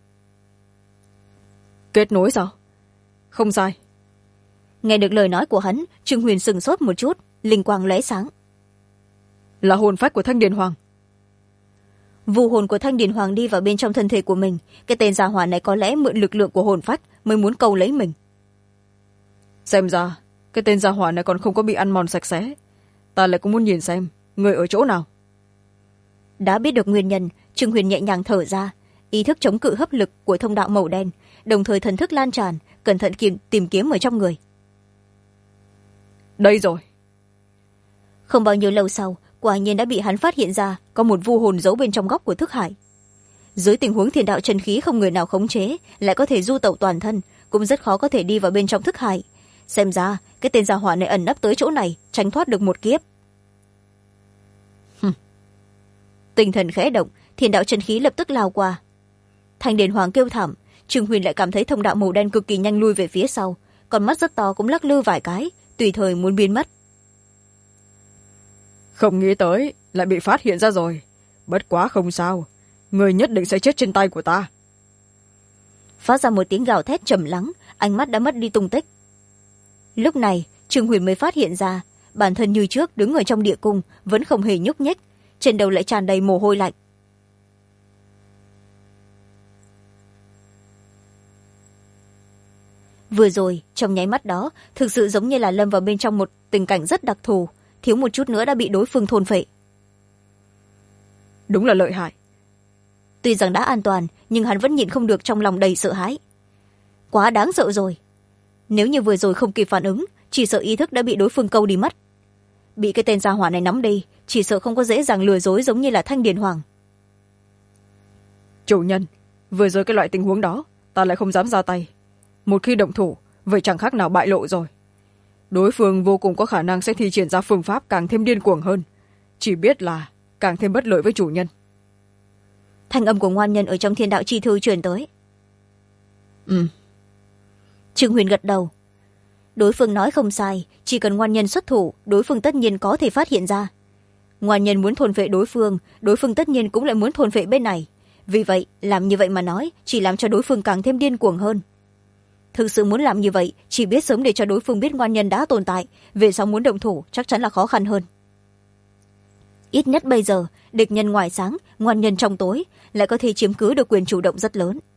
Kết nối sao? Không sai. Nghe được lời nói của hắn, Trương Huyền sừng sốt một chút, linh quang lóe sáng. Là hồn phách của Thanh Điền Hoàng. Vu hồn của Thanh Điền Hoàng đi vào bên trong thân thể của mình, cái tên gia hỏa này có lẽ mượn lực lượng của hồn phách mới muốn câu lấy mình. Xem ra cái tên gia hỏa này còn không có bị ăn mòn sạch sẽ, ta lại cũng muốn nhìn xem người ở chỗ nào. đã biết được nguyên nhân, Trương Huyền nhẹ nhàng thở ra, ý thức chống cự hấp lực của thông đạo màu đen, đồng thời thần thức lan tràn, cẩn thận tìm kiếm ở trong người. Đây rồi. Không bao nhiêu lâu sau, quả nhiên đã bị hắn phát hiện ra có một vu hồn giấu bên trong góc của thức hải. Dưới tình huống thiên đạo chân khí không người nào khống chế, lại có thể du tẩu toàn thân, cũng rất khó có thể đi vào bên trong thức hải. Xem ra cái tên gia hỏa này ẩn nấp tới chỗ này, tránh thoát được một kiếp. Tinh thần khẽ động, thiên đạo chân khí lập tức lao qua. Thanh Điền Hoàng kêu thảm, Trương Huyền lại cảm thấy thông đạo màu đen cực kỳ nhanh lui về phía sau, còn mắt rất to cũng lắc lư vài cái, tùy thời muốn biến mất. Không nghĩ tới lại bị phát hiện ra rồi, bất quá không sao, người nhất định sẽ chết trên tay của ta. Phát ra một tiếng gào thét trầm lắng, ánh mắt đã mất đi tung tích. Lúc này Trương Huyền mới phát hiện ra bản thân như trước đứng ở trong địa cung vẫn không hề nhúc nhích, trên đầu lại tràn đầy mồ hôi lạnh. Vừa rồi trong nháy mắt đó thực sự giống như là lâm vào bên trong một tình cảnh rất đặc thù, thiếu một chút nữa đã bị đối phương thôn phệ. Đúng là lợi hại. Tuy rằng đã an toàn, nhưng hắn vẫn nhịn không được trong lòng đầy sợ hãi. Quá đáng sợ rồi. Nếu như vừa rồi không kịp phản ứng, chỉ sợ ý thức đã bị đối phương câu đi mất. Bị cái tên gia hỏa này nắm đi, chỉ sợ không có dễ dàng lừa dối giống như là Thanh Điền Hoàng. Chủ nhân, vừa rồi cái loại tình huống đó ta lại không dám ra tay. Một khi động thủ, vậy chẳng khác nào bại lộ rồi. Đối phương vô cùng có khả năng sẽ thi triển ra phương pháp càng thêm điên cuồng hơn, chỉ biết là càng thêm bất lợi với chủ nhân. Thanh âm của ngoan nhân ở trong thiên đạo chi thư truyền tới. Trương Huyền gật đầu. Đối phương nói không sai, chỉ cần ngoan nhân xuất thủ, đối phương tất nhiên có thể phát hiện ra. Ngoan nhân muốn thôn phệ đối phương tất nhiên cũng lại muốn thôn phệ bên này. Vì vậy làm như vậy mà nói chỉ làm cho đối phương càng thêm điên cuồng hơn. Thực sự muốn làm như vậy, chỉ biết sớm để cho đối phương biết ngoan nhân đã tồn tại, về sau muốn động thủ chắc chắn là khó khăn hơn. Ít nhất bây giờ, địch nhân ngoài sáng, ngoan nhân trong tối, lại có thể chiếm cứ được quyền chủ động rất lớn.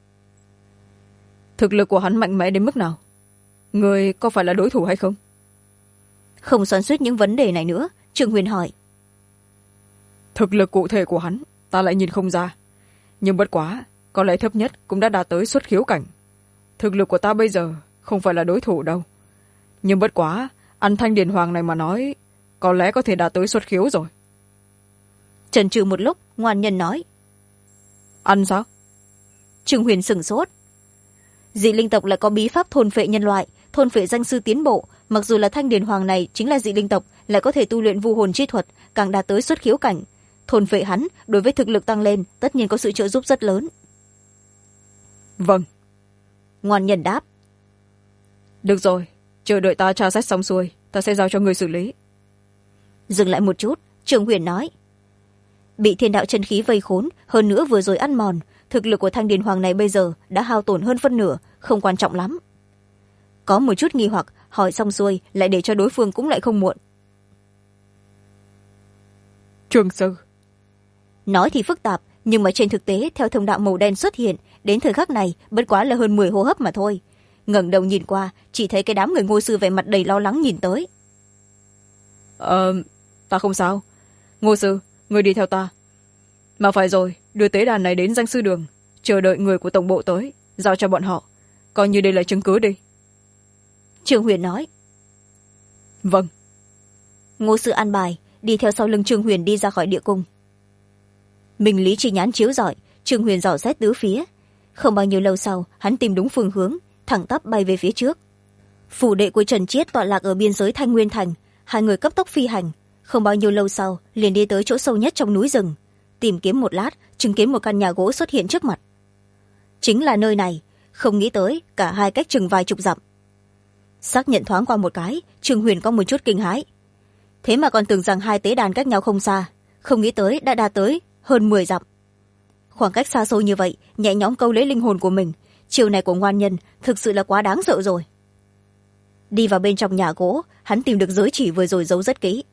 Thực lực của hắn mạnh mẽ đến mức nào? Người có phải là đối thủ hay không? Không xoắn xuýt những vấn đề này nữa, Trương Huyền hỏi. Thực lực cụ thể của hắn ta lại nhìn không ra, nhưng bất quá có lẽ thấp nhất cũng đã đạt tới xuất khiếu cảnh. Thực lực của ta bây giờ không phải là đối thủ đâu, nhưng bất quá ăn Thanh Điền Hoàng này mà nói, có lẽ có thể đạt tới xuất khiếu rồi. Chần chừ một lúc, ngoan nhân nói. Ăn sao? Trương Huyền sửng sốt. Dị linh tộc lại có bí pháp thôn phệ nhân loại, thôn phệ danh sư tiến bộ. Mặc dù là Thanh Điền Hoàng này chính là dị linh tộc, lại có thể tu luyện vu hồn chi thuật, càng đạt tới xuất khiếu cảnh. Thôn phệ hắn đối với thực lực tăng lên tất nhiên có sự trợ giúp rất lớn. Vâng. Ngoan nhân đáp. Được rồi, chờ đợi ta tra xét xong xuôi, ta sẽ giao cho người xử lý. Dừng lại một chút, Trương Huyền nói. Bị thiên đạo chân khí vây khốn, hơn nữa vừa rồi ăn mòn, thực lực của Thanh Điền Hoàng này bây giờ đã hao tổn hơn phân nửa, không quan trọng lắm. Có một chút nghi hoặc, hỏi xong xuôi lại để cho đối phương cũng lại không muộn. Trương sư. Nói thì phức tạp, nhưng mà trên thực tế theo thông đạo màu đen xuất hiện, đến thời khắc này bất quá là hơn 10 hô hấp mà thôi. Ngẩng đầu nhìn qua, chỉ thấy cái đám người Ngô sư vẻ mặt đầy lo lắng nhìn tới. Ta không sao. Ngô sư, người đi theo ta. Mà phải rồi, đưa tế đàn này đến danh sư đường, chờ đợi người của tổng bộ tới, giao cho bọn họ, coi như đây là chứng cứ đi. Trương Huyền nói. Vâng. Ngô sư an bài, đi theo sau lưng Trương Huyền đi ra khỏi địa cung. Minh lý chi nhãn chiếu rọi, Trương Huyền dò xét tứ phía. Không bao nhiêu lâu sau, hắn tìm đúng phương hướng, thẳng tắp bay về phía trước. Phủ đệ của Trần Chiết tọa lạc ở biên giới Thanh Nguyên Thành, hai người cấp tốc phi hành. Không bao nhiêu lâu sau, liền đi tới chỗ sâu nhất trong núi rừng. Tìm kiếm một lát, chứng kiến một căn nhà gỗ xuất hiện trước mặt. Chính là nơi này, không nghĩ tới cả hai cách chừng vài chục dặm. Xác nhận thoáng qua một cái, Trương Huyền có một chút kinh hãi. Thế mà còn tưởng rằng hai tế đàn cách nhau không xa, không nghĩ tới đã đạt tới hơn 10 dặm. Khoảng cách xa xôi như vậy, nhẹ nhõm câu lấy linh hồn của mình, chiều này của ngoan nhân thực sự là quá đáng sợ rồi. Đi vào bên trong nhà gỗ, hắn tìm được giới chỉ vừa rồi giấu rất kỹ.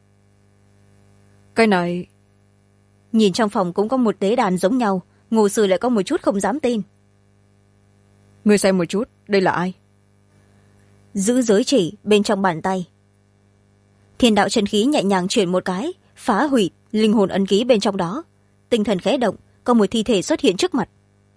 Cái này... Nhìn trong phòng cũng có một tế đàn giống nhau, Ngô sư lại có một chút không dám tin. Ngươi xem một chút, đây là ai? giữ giới chỉ bên trong bàn tay. Thiên đạo chân khí nhẹ nhàng chuyển một cái, phá hủy linh hồn ấn ký bên trong đó. Tinh thần khẽ động, có một thi thể xuất hiện trước mặt.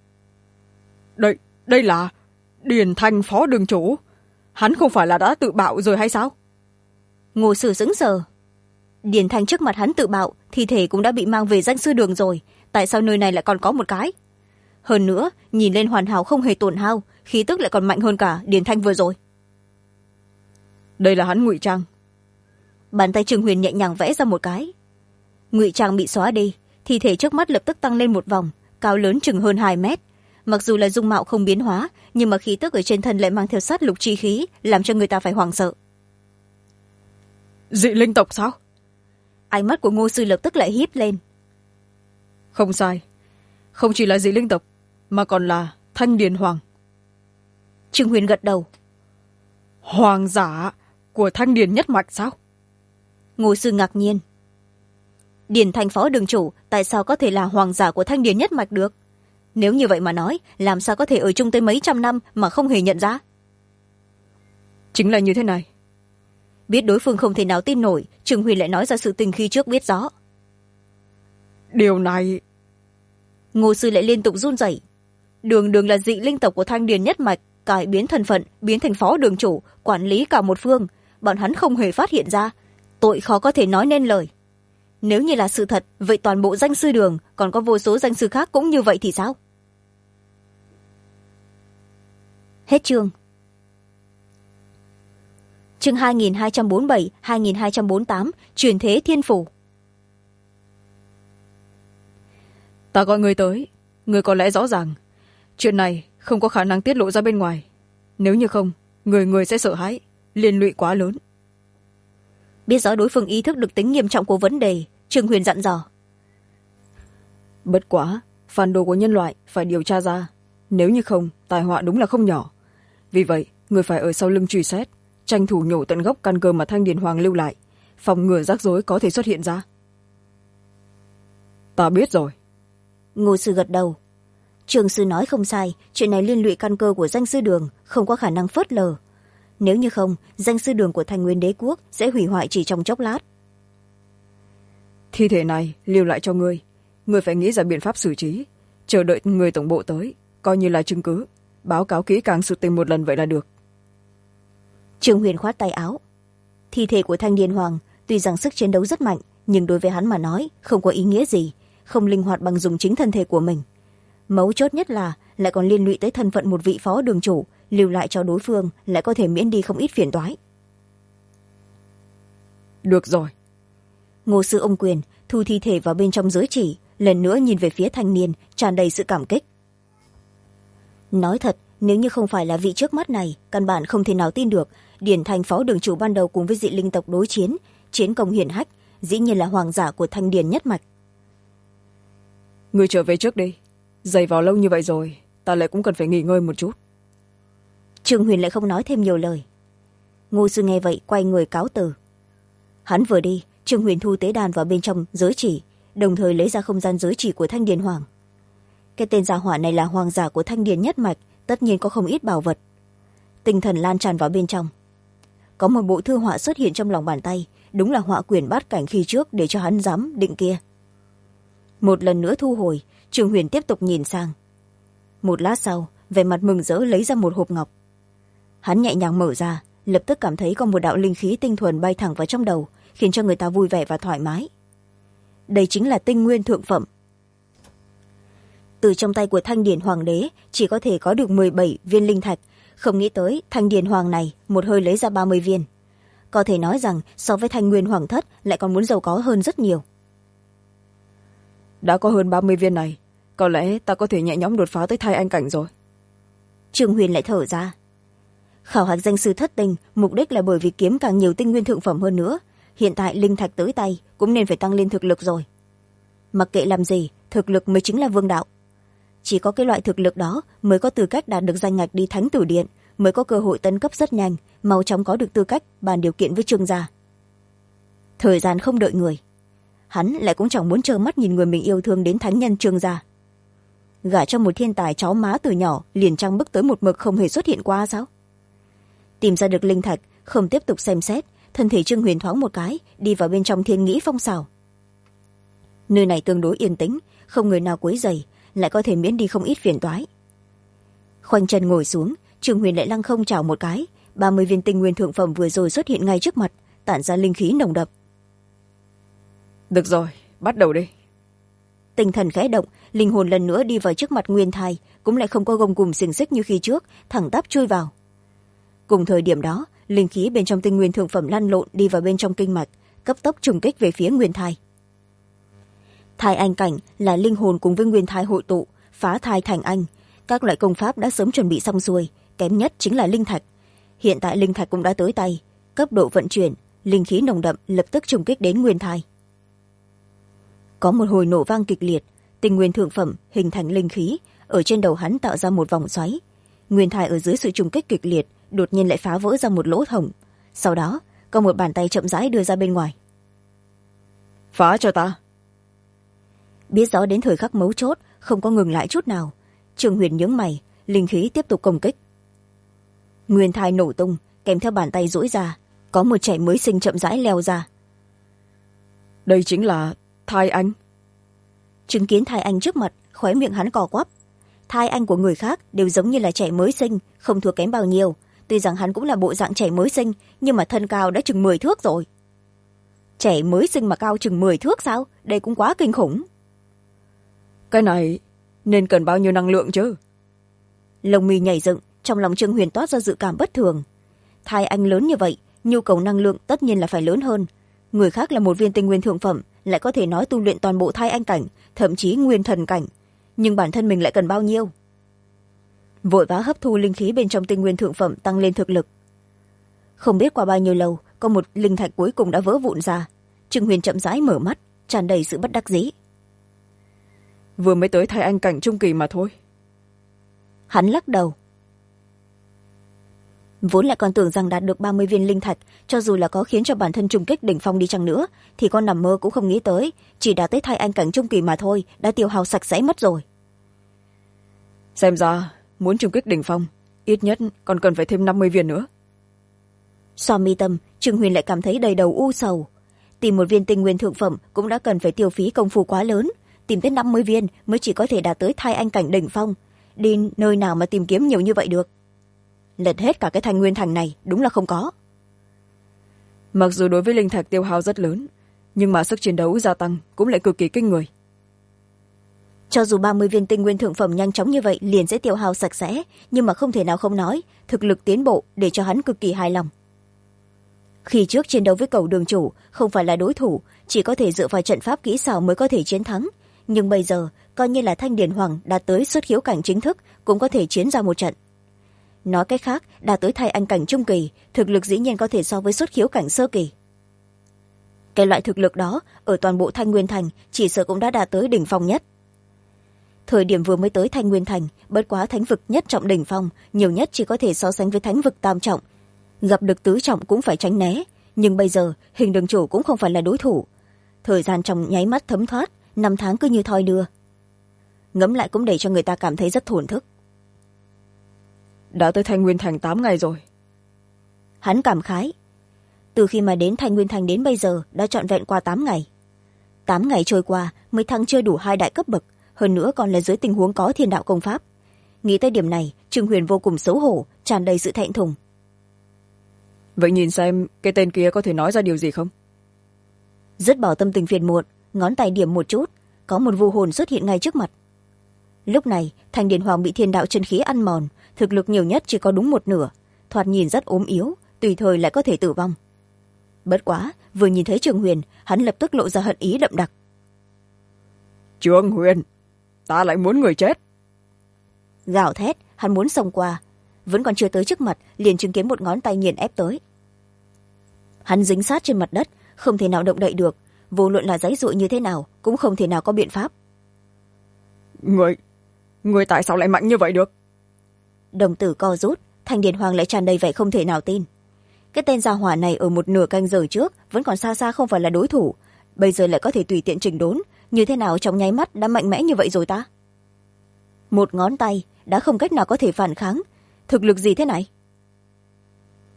Đây là Điền Thanh phó đường chủ. Hắn không phải là đã tự bạo rồi hay sao? Ngô Sử sững sờ. Điền Thanh trước mặt hắn tự bạo, thi thể cũng đã bị mang về danh sư đường rồi, tại sao nơi này lại còn có một cái? Hơn nữa, nhìn lên hoàn hảo không hề tổn hao, khí tức lại còn mạnh hơn cả Điền Thanh vừa rồi. Đây là hắn ngụy trang. Bàn tay Trương Huyền nhẹ nhàng vẽ ra một cái. Ngụy trang bị xóa đi, thi thể trước mắt lập tức tăng lên một vòng, cao lớn chừng hơn 2 mét. Mặc dù là dung mạo không biến hóa, nhưng mà khí tức ở trên thân lại mang theo sát lục chi khí, làm cho người ta phải hoảng sợ. Dị linh tộc sao? Ánh mắt của Ngô Sư lập tức lại híp lên. Không sai, không chỉ là dị linh tộc mà còn là Thanh Điền Hoàng. Trương Huyền gật đầu. Hoàng giả của Thanh Điền nhất mạch sao? Ngô Sư ngạc nhiên. Điền Thanh phó đường chủ tại sao có thể là hoàng giả của Thanh Điền nhất mạch được? Nếu như vậy mà nói, làm sao có thể ở chung tới mấy trăm năm mà không hề nhận ra? Chính là như thế này. Biết đối phương không thể nào tin nổi, Trương Huyền lại nói ra sự tình khi trước biết rõ. Điều này... Ngô Sư lại liên tục run rẩy. Đường đường là dị linh tộc của Thanh Điền nhất mạch, cải biến thân phận, biến thành phó đường chủ, quản lý cả một phương. Bọn hắn không hề phát hiện ra. Tội khó có thể nói nên lời. Nếu như là sự thật, vậy toàn bộ danh sư đường, còn có vô số danh sư khác cũng như vậy thì sao? Hết chương. Chương 2247, 2248, truyền thế thiên phủ. Ta gọi người tới, người có lẽ rõ ràng. Chuyện này không có khả năng tiết lộ ra bên ngoài. Nếu như không, người sẽ sợ hãi, liên lụy quá lớn. Biết rõ đối phương ý thức được tính nghiêm trọng của vấn đề, Trương Huyền dặn dò. Bất quá, phản đồ của nhân loại phải điều tra ra. Nếu như không, tai họa đúng là không nhỏ. Vì vậy, người phải ở sau lưng truy xét, tranh thủ nhổ tận gốc căn cơ mà Thanh Điền Hoàng lưu lại, phòng ngừa rắc rối có thể xuất hiện ra. Ta biết rồi. Ngô Sư gật đầu. Trường sư nói không sai, chuyện này liên lụy căn cơ của danh sư đường, không có khả năng phớt lờ. Nếu như không, danh sư đường của Thành Nguyên Đế quốc sẽ hủy hoại chỉ trong chốc lát. Thi thể này lưu lại cho ngươi, ngươi phải nghĩ ra biện pháp xử trí, chờ đợi người tổng bộ tới, coi như là chứng cứ, báo cáo kỹ càng sự tình một lần vậy là được. Trương Huyền khoát tay áo. Thi thể của Thanh Điền Hoàng tuy rằng sức chiến đấu rất mạnh, nhưng đối với hắn mà nói không có ý nghĩa gì, không linh hoạt bằng dùng chính thân thể của mình. Mấu chốt nhất là lại còn liên lụy tới thân phận một vị phó đường chủ, lưu lại cho đối phương lại có thể miễn đi không ít phiền toái. Được rồi. Ngô Sư ôm quyền, thu thi thể vào bên trong giới chỉ, lần nữa nhìn về phía thanh niên, tràn đầy sự cảm kích. Nói thật, nếu như không phải là vị trước mắt này, căn bản không thể nào tin được Điển Thanh phó đường chủ ban đầu cùng với dị linh tộc đối chiến, chiến công hiển hách, dĩ nhiên là hoàng giả của Thanh Điền nhất mạch. Người trở về trước đi, dày vào lâu như vậy rồi, ta lại cũng cần phải nghỉ ngơi một chút. Trương Huyền lại không nói thêm nhiều lời. Ngô Sư nghe vậy quay người cáo từ. Hắn vừa đi, Trương Huyền thu tế đàn vào bên trong giới chỉ, đồng thời lấy ra không gian giới chỉ của Thanh Điền Hoàng. Cái tên gia hỏa này là hoàng giả của Thanh Điền nhất mạch, tất nhiên có không ít bảo vật. Tinh thần lan tràn vào bên trong. Có một bộ thư họa xuất hiện trong lòng bàn tay, đúng là họa quyển bát cảnh khi trước để cho hắn giám định kia. Một lần nữa thu hồi, Trương Huyền tiếp tục nhìn sang. Một lát sau, vẻ mặt mừng rỡ lấy ra một hộp ngọc. Hắn nhẹ nhàng mở ra, lập tức cảm thấy có một đạo linh khí tinh thuần bay thẳng vào trong đầu, khiến cho người ta vui vẻ và thoải mái. Đây chính là tinh nguyên thượng phẩm. Từ trong tay của Thanh Điền Hoàng đế chỉ có thể có được 17 viên linh thạch, không nghĩ tới Thanh Điền Hoàng này một hơi lấy ra 30 viên. Có thể nói rằng so với Thanh Nguyên Hoàng thất lại còn muốn giàu có hơn rất nhiều. Đã có hơn 30 viên này, có lẽ ta có thể nhẹ nhõm đột phá tới thai anh cảnh rồi. Trương Huyền lại thở ra. Khảo hạch danh sư thất tinh mục đích là bởi vì kiếm càng nhiều tinh nguyên thượng phẩm hơn nữa, hiện tại linh thạch tới tay cũng nên phải tăng lên thực lực rồi. Mặc kệ làm gì, thực lực mới chính là vương đạo. Chỉ có cái loại thực lực đó mới có tư cách đạt được danh ngạch đi Thánh Tử Điện, mới có cơ hội tấn cấp rất nhanh, mau chóng có được tư cách bàn điều kiện với Trương gia. Thời gian không đợi người, hắn lại cũng chẳng muốn trơ mắt nhìn người mình yêu thương đến thánh nhân Trương gia. Gả cho một thiên tài chó má từ nhỏ liền trăng bước tới một mực không hề xuất hiện qua sao? tìm ra được linh thạch, không tiếp tục xem xét, thân thể Trương Huyền thoáng một cái đi vào bên trong Thiên Nghĩ Phong xào. Nơi này tương đối yên tĩnh, không người nào quấy rầy, lại có thể miễn đi không ít phiền toái. Khoanh chân ngồi xuống, Trương Huyền lại lăng không chảo một cái, 30 viên tinh nguyên thượng phẩm vừa rồi xuất hiện ngay trước mặt, tản ra linh khí nồng đậm. Được rồi, bắt đầu đi. Tinh thần khẽ động, linh hồn lần nữa đi vào trước mặt Nguyên Thai, cũng lại không có gông cùm xiềng xích như khi trước, thẳng tắp chui vào. Cùng thời điểm đó, linh khí bên trong tinh nguyên thượng phẩm lăn lộn đi vào bên trong kinh mạch, cấp tốc trùng kích về phía Nguyên Thai. Thai anh cảnh là linh hồn cùng với Nguyên Thai hội tụ, phá thai thành anh. Các loại công pháp đã sớm chuẩn bị xong xuôi, kém nhất chính là linh thạch. Hiện tại linh thạch cũng đã tới tay, cấp độ vận chuyển, linh khí nồng đậm lập tức trùng kích đến Nguyên Thai. Có một hồi nổ vang kịch liệt, tinh nguyên thượng phẩm hình thành linh khí, ở trên đầu hắn tạo ra một vòng xoáy. Nguyên Thai ở dưới sự trùng kích kịch liệt, đột nhiên lại phá vỡ ra một lỗ thủng. Sau đó, có một bàn tay chậm rãi đưa ra bên ngoài. Phá cho ta. Biết rõ đến thời khắc mấu chốt, không có ngừng lại chút nào. Trương Huyền nhướng mày, linh khí tiếp tục công kích. Nguyên Thai nổ tung, kèm theo bàn tay duỗi ra, có một trẻ mới sinh chậm rãi leo ra. Đây chính là thai anh. Chứng kiến thai anh trước mặt, khóe miệng hắn cò quắp. Thai anh của người khác đều giống như là trẻ mới sinh, không thua kém bao nhiêu. Tuy rằng hắn cũng là bộ dạng trẻ mới sinh, nhưng mà thân cao đã chừng 10 thước rồi. Trẻ mới sinh mà cao chừng 10 thước sao? Đây cũng quá kinh khủng. Cái này nên cần bao nhiêu năng lượng chứ? Lông mi nhảy dựng, trong lòng Trương Huyền toát ra dự cảm bất thường. Thai anh lớn như vậy, nhu cầu năng lượng tất nhiên là phải lớn hơn. Người khác là một viên tinh nguyên thượng phẩm, lại có thể nói tu luyện toàn bộ thai anh cảnh, thậm chí nguyên thần cảnh. Nhưng bản thân mình lại cần bao nhiêu? Vội vã hấp thu linh khí bên trong tinh nguyên thượng phẩm tăng lên thực lực. Không biết qua bao nhiêu lâu, có một linh thạch cuối cùng đã vỡ vụn ra. Trương Huyền chậm rãi mở mắt, tràn đầy sự bất đắc dĩ. Vừa mới tới thai anh cảnh trung kỳ mà thôi. Hắn lắc đầu. Vốn lại còn tưởng rằng đạt được 30 viên linh thạch, cho dù là có khiến cho bản thân trùng kích đỉnh phong đi chăng nữa, thì con nằm mơ cũng không nghĩ tới, chỉ đạt tới thai anh cảnh trung kỳ mà thôi, đã tiêu hao sạch sẽ mất rồi. Xem ra, muốn trùng kích đỉnh phong, ít nhất còn cần phải thêm 50 viên nữa. So mi tâm, Trương Huyền lại cảm thấy đầy đầu u sầu. Tìm một viên tinh nguyên thượng phẩm cũng đã cần phải tiêu phí công phu quá lớn, tìm tới 50 viên mới chỉ có thể đạt tới thai anh cảnh đỉnh phong. Đi nơi nào mà tìm kiếm nhiều như vậy được? Lật hết cả cái Thanh Nguyên Thành này đúng là không có. Mặc dù đối với linh thạch tiêu hao rất lớn, nhưng mà sức chiến đấu gia tăng cũng lại cực kỳ kinh người. Cho dù 30 viên tinh nguyên thượng phẩm nhanh chóng như vậy liền sẽ tiêu hao sạch sẽ, nhưng mà không thể nào không nói, thực lực tiến bộ để cho hắn cực kỳ hài lòng. Khi trước chiến đấu với Cẩu Đường chủ không phải là đối thủ, chỉ có thể dựa vào trận pháp kỹ xảo mới có thể chiến thắng. Nhưng bây giờ, coi như là Thanh Điền Hoàng đạt tới xuất khiếu cảnh chính thức cũng có thể chiến ra một trận. Nói cách khác, đạt tới thai anh cảnh trung kỳ, thực lực dĩ nhiên có thể so với xuất khiếu cảnh sơ kỳ. Cái loại thực lực đó, ở toàn bộ Thanh Nguyên Thành chỉ sợ cũng đã đạt tới đỉnh phong nhất. Thời điểm vừa mới tới Thanh Nguyên Thành, bất quá thánh vực nhất trọng đỉnh phong, nhiều nhất chỉ có thể so sánh với thánh vực tam trọng. Gặp được tứ trọng cũng phải tránh né, nhưng bây giờ Hình Đường chủ cũng không phải là đối thủ. Thời gian trong nháy mắt thấm thoát, 5 tháng cứ như thoi đưa. Ngẫm lại cũng để cho người ta cảm thấy rất thổn thức. Đã tới Thanh Nguyên Thành 8 ngày rồi. Hắn cảm khái. Từ khi mà đến Thanh Nguyên Thành đến bây giờ đã trọn vẹn qua 8 ngày. 8 ngày trôi qua mới thăng chưa đủ 2 đại cấp bậc, hơn nữa còn là dưới tình huống có thiên đạo công pháp. Nghĩ tới điểm này, Trương Huyền vô cùng xấu hổ, tràn đầy sự thẹn thùng. Vậy nhìn xem cái tên kia có thể nói ra điều gì không? Dứt bỏ tâm tình phiền muộn, ngón tay điểm một chút, có một vu hồn xuất hiện ngay trước mặt. Lúc này, Thanh Điền Hoàng bị thiên đạo chân khí ăn mòn, thực lực nhiều nhất chỉ có đúng một nửa, thoạt nhìn rất ốm yếu, tùy thời lại có thể tử vong. Bất quá, vừa nhìn thấy Trương Huyền, hắn lập tức lộ ra hận ý đậm đặc. Trương Huyền, ta lại muốn người chết. Gào thét, hắn muốn xông qua, vẫn còn chưa tới trước mặt, liền chứng kiến một ngón tay nghiền ép tới. Hắn dính sát trên mặt đất, không thể nào động đậy được, vô luận là giãy giụa như thế nào cũng không thể nào có biện pháp. Người tại sao lại mạnh như vậy được? Đồng tử co rút, Thanh Điền Hoàng lại tràn đầy vẻ không thể nào tin. Cái tên gia hỏa này ở một nửa canh giờ trước vẫn còn xa xa không phải là đối thủ, bây giờ lại có thể tùy tiện chỉnh đốn, như thế nào trong nháy mắt đã mạnh mẽ như vậy rồi ta? Một ngón tay đã không cách nào có thể phản kháng, thực lực gì thế này?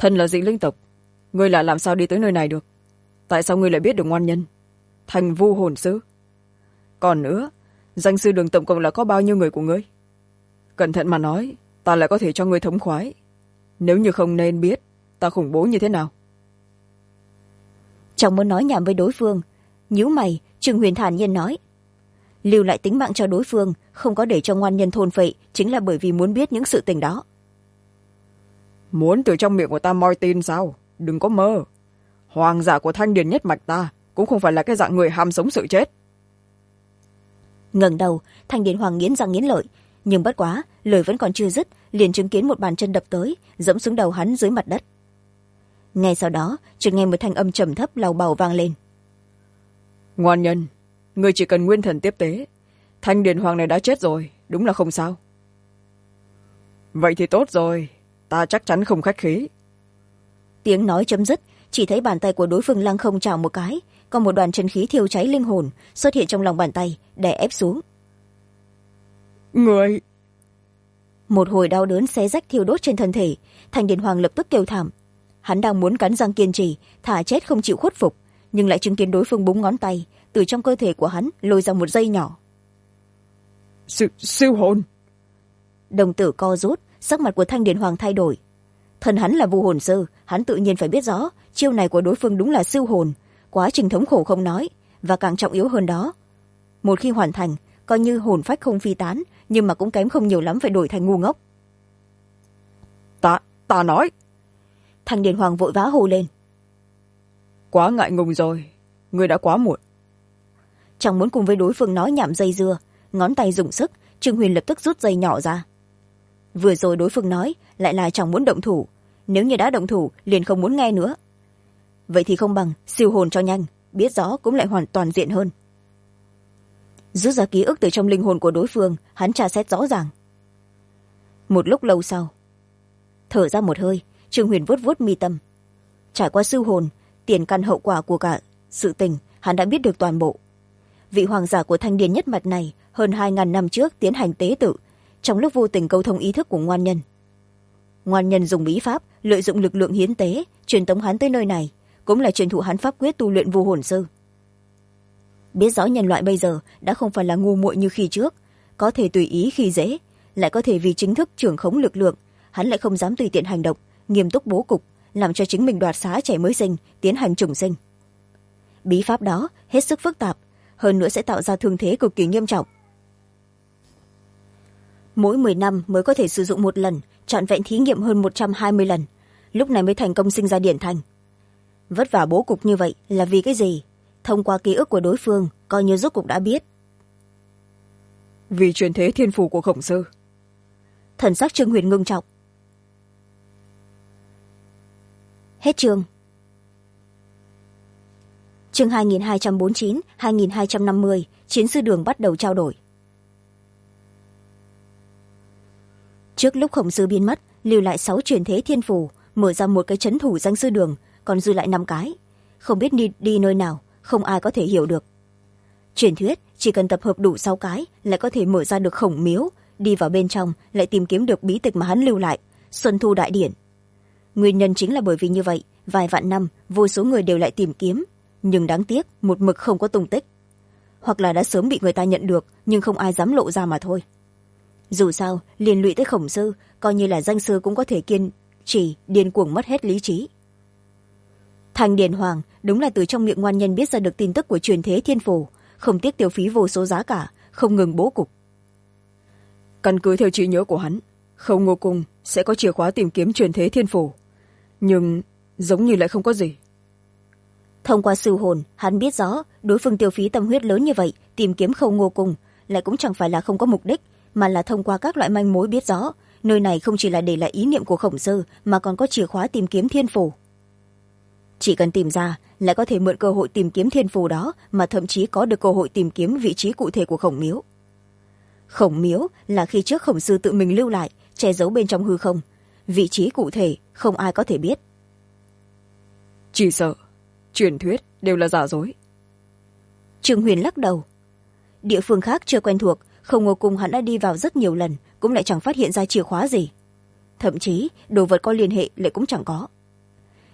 thân là dị linh tộc, ngươi lại làm sao đi tới nơi này được? Tại sao ngươi lại biết được ngoan nhân thành vu hồn sư? Còn nữa, danh sư đường tổng cộng là có bao nhiêu người của ngươi? Cẩn thận mà nói, ta lại có thể cho ngươi thống khoái. Nếu như không nên biết ta khủng bố như thế nào. Chồng muốn nói nhảm với đối phương, nhíu mày, Trương Huyền thản nhiên nói, lưu lại tính mạng cho đối phương, không có để cho ngoan nhân thôn phệ, chính là bởi vì muốn biết những sự tình đó. Muốn từ trong miệng của ta moi tin sao? Đừng có mơ. Hoàng giả của Thanh Điền nhất mạch ta cũng không phải là cái dạng người ham sống sự chết. Ngẩng đầu, Thanh Điền Hoàng nghiến răng nghiến lợi, nhưng bất quá lời vẫn còn chưa dứt, liền chứng kiến một bàn chân đập tới, dẫm xuống đầu hắn dưới mặt đất. Ngay sau đó, chợt nghe một thanh âm trầm thấp lầu bầu vang lên. Ngoan nhân, ngươi chỉ cần nguyên thần tiếp tế, Thanh Điền Hoàng này đã chết rồi, đúng là không sao. Vậy thì tốt rồi, ta chắc chắn không khách khí. Tiếng nói chấm dứt, chỉ thấy bàn tay của đối phương lăng không chảo một cái, có một đoàn chân khí thiêu cháy linh hồn xuất hiện trong lòng bàn tay, đè ép xuống. Người! Một hồi đau đớn xé rách thiêu đốt trên thân thể, Thanh Điền Hoàng lập tức kêu thảm. Hắn đang muốn cắn răng kiên trì, thả chết không chịu khuất phục, nhưng lại chứng kiến đối phương búng ngón tay, từ trong cơ thể của hắn lôi ra một dây nhỏ. Siêu hồn! Đồng tử co rút, sắc mặt của Thanh Điền Hoàng thay đổi. Thân hắn là vu hồn sư, hắn tự nhiên phải biết rõ chiêu này của đối phương đúng là siêu hồn, quá trình thống khổ không nói, và càng trọng yếu hơn đó, một khi hoàn thành, coi như hồn phách không phi tán, nhưng mà cũng kém không nhiều lắm phải đổi thành ngu ngốc. Ta nói! Thanh Điền Hoàng vội vã hô lên. Quá ngại ngùng rồi, ngươi đã quá muộn. Chẳng muốn cùng với đối phương nói nhảm dây dưa, ngón tay dùng sức, Trương Huyền lập tức rút dây nhỏ ra. Vừa rồi đối phương nói lại là chẳng muốn động thủ, nếu như đã động thủ liền không muốn nghe nữa. Vậy thì không bằng siêu hồn cho nhanh, biết rõ cũng lại hoàn toàn diện hơn. Rút ra ký ức từ trong linh hồn của đối phương, hắn tra xét rõ ràng. Một lúc lâu sau, thở ra một hơi, Trương Huyền vuốt vuốt mi tâm. Trải qua siêu hồn, tiền căn hậu quả của cả sự tình hắn đã biết được toàn bộ. Vị hoàng giả của Thanh Điền nhất mạch này hơn 2000 năm trước tiến hành tế tự, trong lúc vô tình câu thông ý thức của ngoan nhân. Ngoan nhân dùng bí pháp lợi dụng lực lượng hiến tế truyền tống hắn tới nơi này, cũng là truyền thụ hắn pháp quyết tu luyện vu hồn sư. Biết rõ nhân loại bây giờ đã không phải là ngu muội như khi trước, có thể tùy ý khi dễ, lại có thể vì chính thức trưởng khống lực lượng, hắn lại không dám tùy tiện hành động, nghiêm túc bố cục, làm cho chính mình đoạt xá trẻ mới sinh, tiến hành trùng sinh. Bí pháp đó hết sức phức tạp, hơn nữa sẽ tạo ra thương thế cực kỳ nghiêm trọng. Mỗi 10 năm mới có thể sử dụng một lần, trọn vẹn thí nghiệm hơn 120 lần, lúc này mới thành công sinh ra điển thành. Vất vả bố cục như vậy là vì cái gì? Thông qua ký ức của đối phương, coi như rốt cục đã biết. Vì truyền thế thiên phù của Khổng sư. Thần sắc Trương Huyền ngưng trọng. Hết chương. Chương 2249, 2250, chiến sư đường bắt đầu trao đổi. Trước lúc Khổng sư biến mất, lưu lại 6 truyền thế thiên phù, mở ra một cái trấn thủ danh sư đường, còn dư lại 5 cái. Không biết đi nơi nào, không ai có thể hiểu được. Truyền thuyết chỉ cần tập hợp đủ 6 cái lại có thể mở ra được Khổng miếu, đi vào bên trong lại tìm kiếm được bí tịch mà hắn lưu lại, Xuân Thu Đại Điển. Nguyên nhân chính là bởi vì như vậy, vài vạn năm vô số người đều lại tìm kiếm, nhưng đáng tiếc một mực không có tung tích, hoặc là đã sớm bị người ta nhận được nhưng không ai dám lộ ra mà thôi. Dù sao liên lụy tới Khổng sư, coi như là danh sư cũng có thể kiên trì điên cuồng mất hết lý trí. Thanh Điền Hoàng đúng là từ trong miệng ngoan nhân biết ra được tin tức của truyền thế thiên phù, không tiếc tiêu phí vô số giá cả, không ngừng bố cục. Căn cứ theo trí nhớ của hắn, Khâu Ngô Cung sẽ có chìa khóa tìm kiếm truyền thế thiên phù, nhưng giống như lại không có gì. Thông qua siêu hồn, hắn biết rõ đối phương tiêu phí tâm huyết lớn như vậy tìm kiếm Khâu Ngô Cung lại cũng chẳng phải là không có mục đích, mà là thông qua các loại manh mối biết rõ nơi này không chỉ là để lại ý niệm của Khổng sư, mà còn có chìa khóa tìm kiếm thiên phù. Chỉ cần tìm ra lại có thể mượn cơ hội tìm kiếm thiên phù đó, mà thậm chí có được cơ hội tìm kiếm vị trí cụ thể của Khổng miếu. Khổng miếu là khi trước Khổng sư tự mình lưu lại, che giấu bên trong hư không, vị trí cụ thể không ai có thể biết. Chỉ sợ truyền thuyết đều là giả dối. Trương Huyền lắc đầu. Địa phương khác chưa quen thuộc, Khâu Ngô Cung hắn đã đi vào rất nhiều lần, cũng lại chẳng phát hiện ra chìa khóa gì. Thậm chí đồ vật có liên hệ lại cũng chẳng có.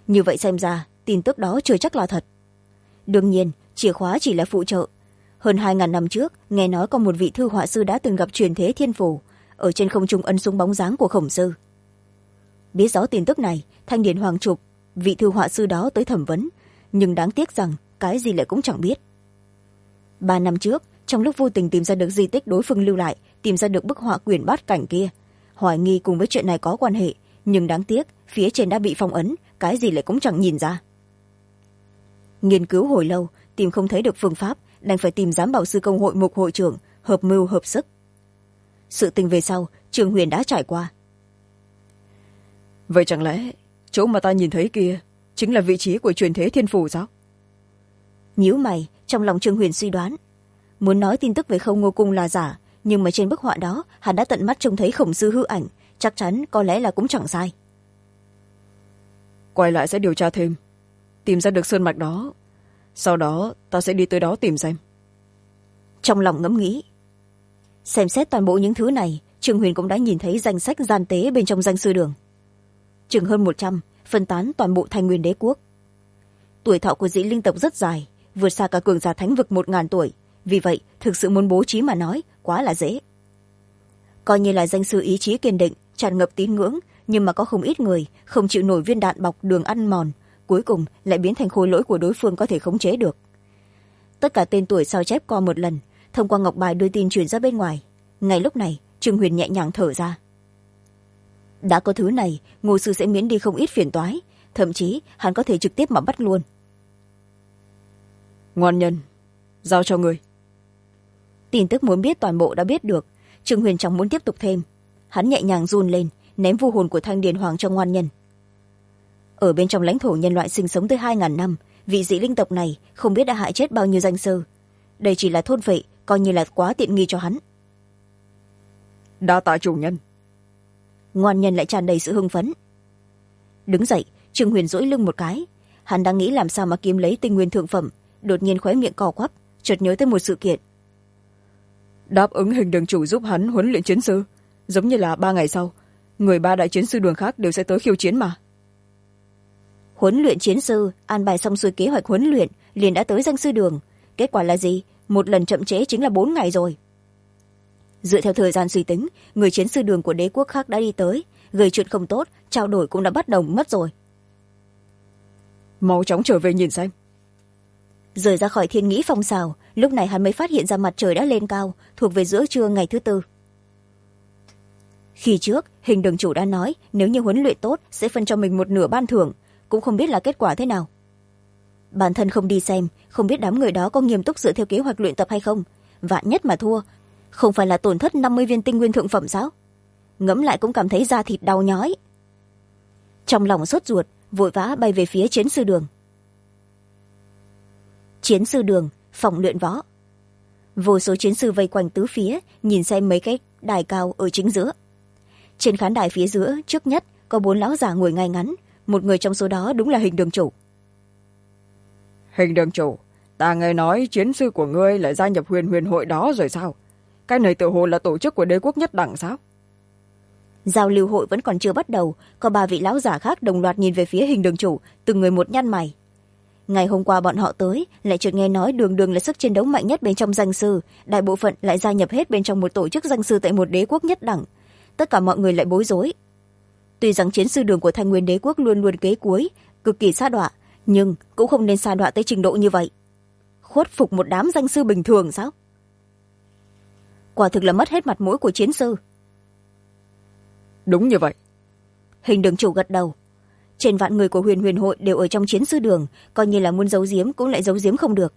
như vậy xem ra tin tức đó chưa chắc là thật. Đương nhiên chìa khóa chỉ là phụ trợ. Hơn 2000 năm trước nghe nói có một vị thư họa sư đã từng gặp truyền thế thiên phù, ở trên không trung ấn xuống bóng dáng của Khổng Sư. Biết rõ tin tức này, Thanh Điền Hoàng chụp vị thư họa sư đó tới thẩm vấn, nhưng đáng tiếc rằng cái gì lại cũng chẳng biết. 3 năm trước, trong lúc vô tình tìm ra được di tích đối phương lưu lại, tìm ra được bức họa Quyển Bát Cảnh kia, hoài nghi cùng với chuyện này có quan hệ, nhưng đáng tiếc phía trên đã bị phong ấn, cái gì lại cũng chẳng nhìn ra. Nghiên cứu hồi lâu, tìm không thấy được phương pháp, đành phải tìm giám bảo sư công hội Mục hội trưởng, hợp mưu hợp sức. Sự tình về sau, Trương Huyền đã trải qua. Vậy chẳng lẽ chỗ mà ta nhìn thấy kia chính là vị trí của truyền thế thiên phù sao? Nhíu mày, trong lòng Trương Huyền suy đoán. Muốn nói tin tức về Không Ngô Cung là giả, nhưng mà trên bức họa đó hắn đã tận mắt trông thấy Khổng Sư hư ảnh, chắc chắn có lẽ là cũng chẳng sai. Quay lại sẽ điều tra thêm, tìm ra được sơn mạch đó, sau đó ta sẽ đi tới đó tìm xem. Trong lòng ngẫm nghĩ, xem xét toàn bộ những thứ này, Trương Huyền cũng đã nhìn thấy danh sách gian tế bên trong danh sư đường. chừng hơn 100, phân tán toàn bộ Thanh Nguyên Đế quốc. Tuổi thọ của dĩ linh tộc rất dài, vượt xa cả cường giả thánh vực 1000 tuổi, vì vậy thực sự muốn bố trí mà nói quá là dễ. Coi như là danh sư ý chí kiên định, tràn ngập tín ngưỡng, nhưng mà có không ít người không chịu nổi viên đạn bọc đường ăn mòn, cuối cùng lại biến thành khối lỗi của đối phương có thể khống chế được. Tất cả tên tuổi sao chép qua một lần, thông qua ngọc bài đưa tin truyền ra bên ngoài. Ngay lúc này Trương Huyền nhẹ nhàng thở ra. Đã có thứ này, Ngô sư sẽ miễn đi không ít phiền toái, thậm chí hắn có thể trực tiếp mà bắt luôn. Ngoan nhân, giao cho người. Tin tức muốn biết toàn bộ đã biết được, Trương Huyền chẳng muốn tiếp tục thêm. Hắn nhẹ nhàng run lên, ném vu hồn của Thanh Điền Hoàng cho ngoan nhân. Ở bên trong lãnh thổ nhân loại sinh sống tới 2000 năm, vị dị linh tộc này không biết đã hại chết bao nhiêu danh sư. Đây chỉ là thôn phệ, coi như là quá tiện nghi cho hắn. Đa tạ chủ nhân. Ngoan nhân lại tràn đầy sự hưng phấn. Đứng dậy, Trương Huyền duỗi lưng một cái. Hắn đang nghĩ làm sao mà kiếm lấy tinh nguyên thượng phẩm, đột nhiên khóe miệng cò quắp, chợt nhớ tới một sự kiện. Đáp ứng hình đường chủ giúp hắn huấn luyện chiến sư, giống như là 3 ngày sau, người 3 đại chiến sư đường khác đều sẽ tới khiêu chiến mà. Huấn luyện chiến sư an bài xong xuôi kế hoạch huấn luyện, liền đã tới danh sư đường. Kết quả là gì? Một lần chậm trễ chính là 4 ngày rồi. Dựa theo thời gian suy tính, người chiến sư đường của đế quốc khác đã đi tới, gây chuyện không tốt, trao đổi cũng đã bắt đầu mất rồi. Mau chóng trở về nhìn xem. Rời ra khỏi thiên nghĩ phong xào, lúc này hắn mới phát hiện ra mặt trời đã lên cao, thuộc về giữa trưa ngày thứ tư. Khi trước, hình đường chủ đã nói nếu như huấn luyện tốt sẽ phân cho mình một nửa ban thưởng, cũng không biết là kết quả thế nào. Bản thân không đi xem, không biết đám người đó có nghiêm túc dựa theo kế hoạch luyện tập hay không. Vạn nhất mà thua, không phải là tổn thất 50 viên tinh nguyên thượng phẩm sao? Ngẫm lại cũng cảm thấy da thịt đau nhói. Trong lòng sốt ruột, vội vã bay về phía chiến sư đường. Chiến sư đường, phòng luyện võ. Vô số chiến sư vây quanh tứ phía, nhìn xem mấy cái đài cao ở chính giữa. Trên khán đài phía giữa, trước nhất có 4 lão già ngồi ngay ngắn, một người trong số đó đúng là hình đường chủ. Hình đường chủ, ta nghe nói chiến sư của ngươi lại gia nhập huyền hội đó rồi sao? Cái này tự hồ là tổ chức của đế quốc nhất đẳng sao? Giao lưu hội vẫn còn chưa bắt đầu, có 3 vị lão giả khác đồng loạt nhìn về phía hình đường chủ, từng người một nhăn mày. Ngày hôm qua bọn họ tới, lại chợt nghe nói đường đường là sức chiến đấu mạnh nhất bên trong danh sư, đại bộ phận lại gia nhập hết bên trong một tổ chức danh sư tại một đế quốc nhất đẳng. Tất cả mọi người lại bối rối. Tuy rằng chiến sư đường của Thanh Nguyên đế quốc luôn luôn kế cuối, cực kỳ sa đọa, nhưng cũng không nên sa đọa tới trình độ như vậy. Khuất phục một đám danh sư bình thường sao? Quả thực là mất hết mặt mũi của chiến sư. Đúng như vậy. Hình đường chủ gật đầu. Trên vạn người của huyền hội đều ở trong chiến sư đường, coi như là muốn giấu giếm cũng lại giấu giếm không được.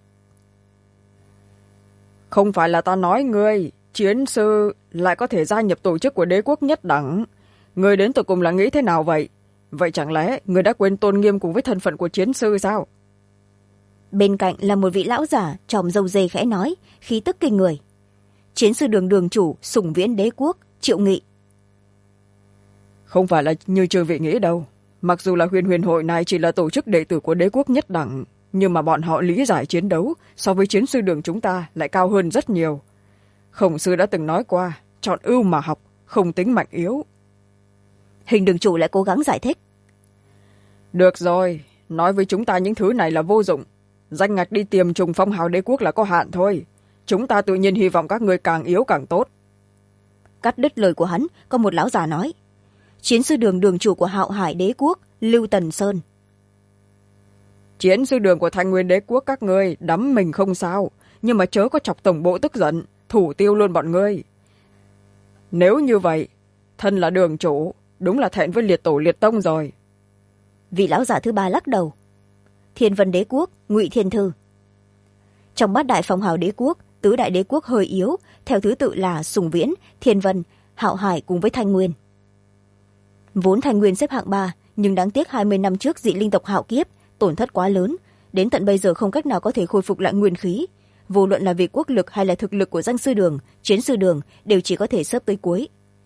Không phải là ta nói ngươi, chiến sư lại có thể gia nhập tổ chức của đế quốc nhất đẳng. Ngươi đến tụi cùng là nghĩ thế nào vậy? Vậy chẳng lẽ ngươi đã quên tôn nghiêm cùng với thân phận của chiến sư sao? Bên cạnh là một vị lão giả tròm râu dê khẽ nói, khí tức kinh người. Chiến sư đường đường chủ Sủng Viễn đế quốc Triệu Nghị. Không phải là như chư vị nghĩ đâu. Mặc dù là huyền hội này chỉ là tổ chức đệ tử của đế quốc nhất đẳng, nhưng mà bọn họ lý giải chiến đấu so với chiến sư đường chúng ta lại cao hơn rất nhiều. Khổng sư đã từng nói qua, chọn ưu mà học, không tính mạnh yếu. Hình đường chủ lại cố gắng giải thích. được rồi, nói với chúng ta những thứ này là vô dụng. Danh ngạch đi tiềm trùng phong hào đế quốc là có hạn thôi. Chúng ta tự nhiên hy vọng các ngươi càng yếu càng tốt. Cắt đứt lời của hắn, có một lão già nói. Chiến sư đường đường chủ của Hạo Hải đế quốc, Lưu Tần Sơn. Chiến sư đường của Thanh Nguyên đế quốc các ngươi đắm mình không sao, nhưng mà chớ có chọc tổng bộ tức giận, thủ tiêu luôn bọn ngươi. Nếu như vậy, thân là đường chủ, đúng là thẹn với liệt tổ liệt tông rồi. Vị lão giả thứ ba lắc đầu. Thiên Vân đế quốc, Ngụy Thiên Thư. Trong bát đại phong hào đế quốc, tứ đại đế quốc hơi yếu, theo thứ tự là Sùng Viễn, Thiên Vân, Hạo Hải cùng với Thanh Nguyên. Vốn Thanh Nguyên xếp hạng 3, nhưng đáng tiếc 20 năm trước dị linh tộc hạo kiếp, tổn thất quá lớn, đến tận bây giờ không cách nào có thể khôi phục lại nguyên khí. Vô luận là vì quốc lực hay là thực lực của danh sư đường, chiến sư đường đều chỉ có thể xếp tới cuối.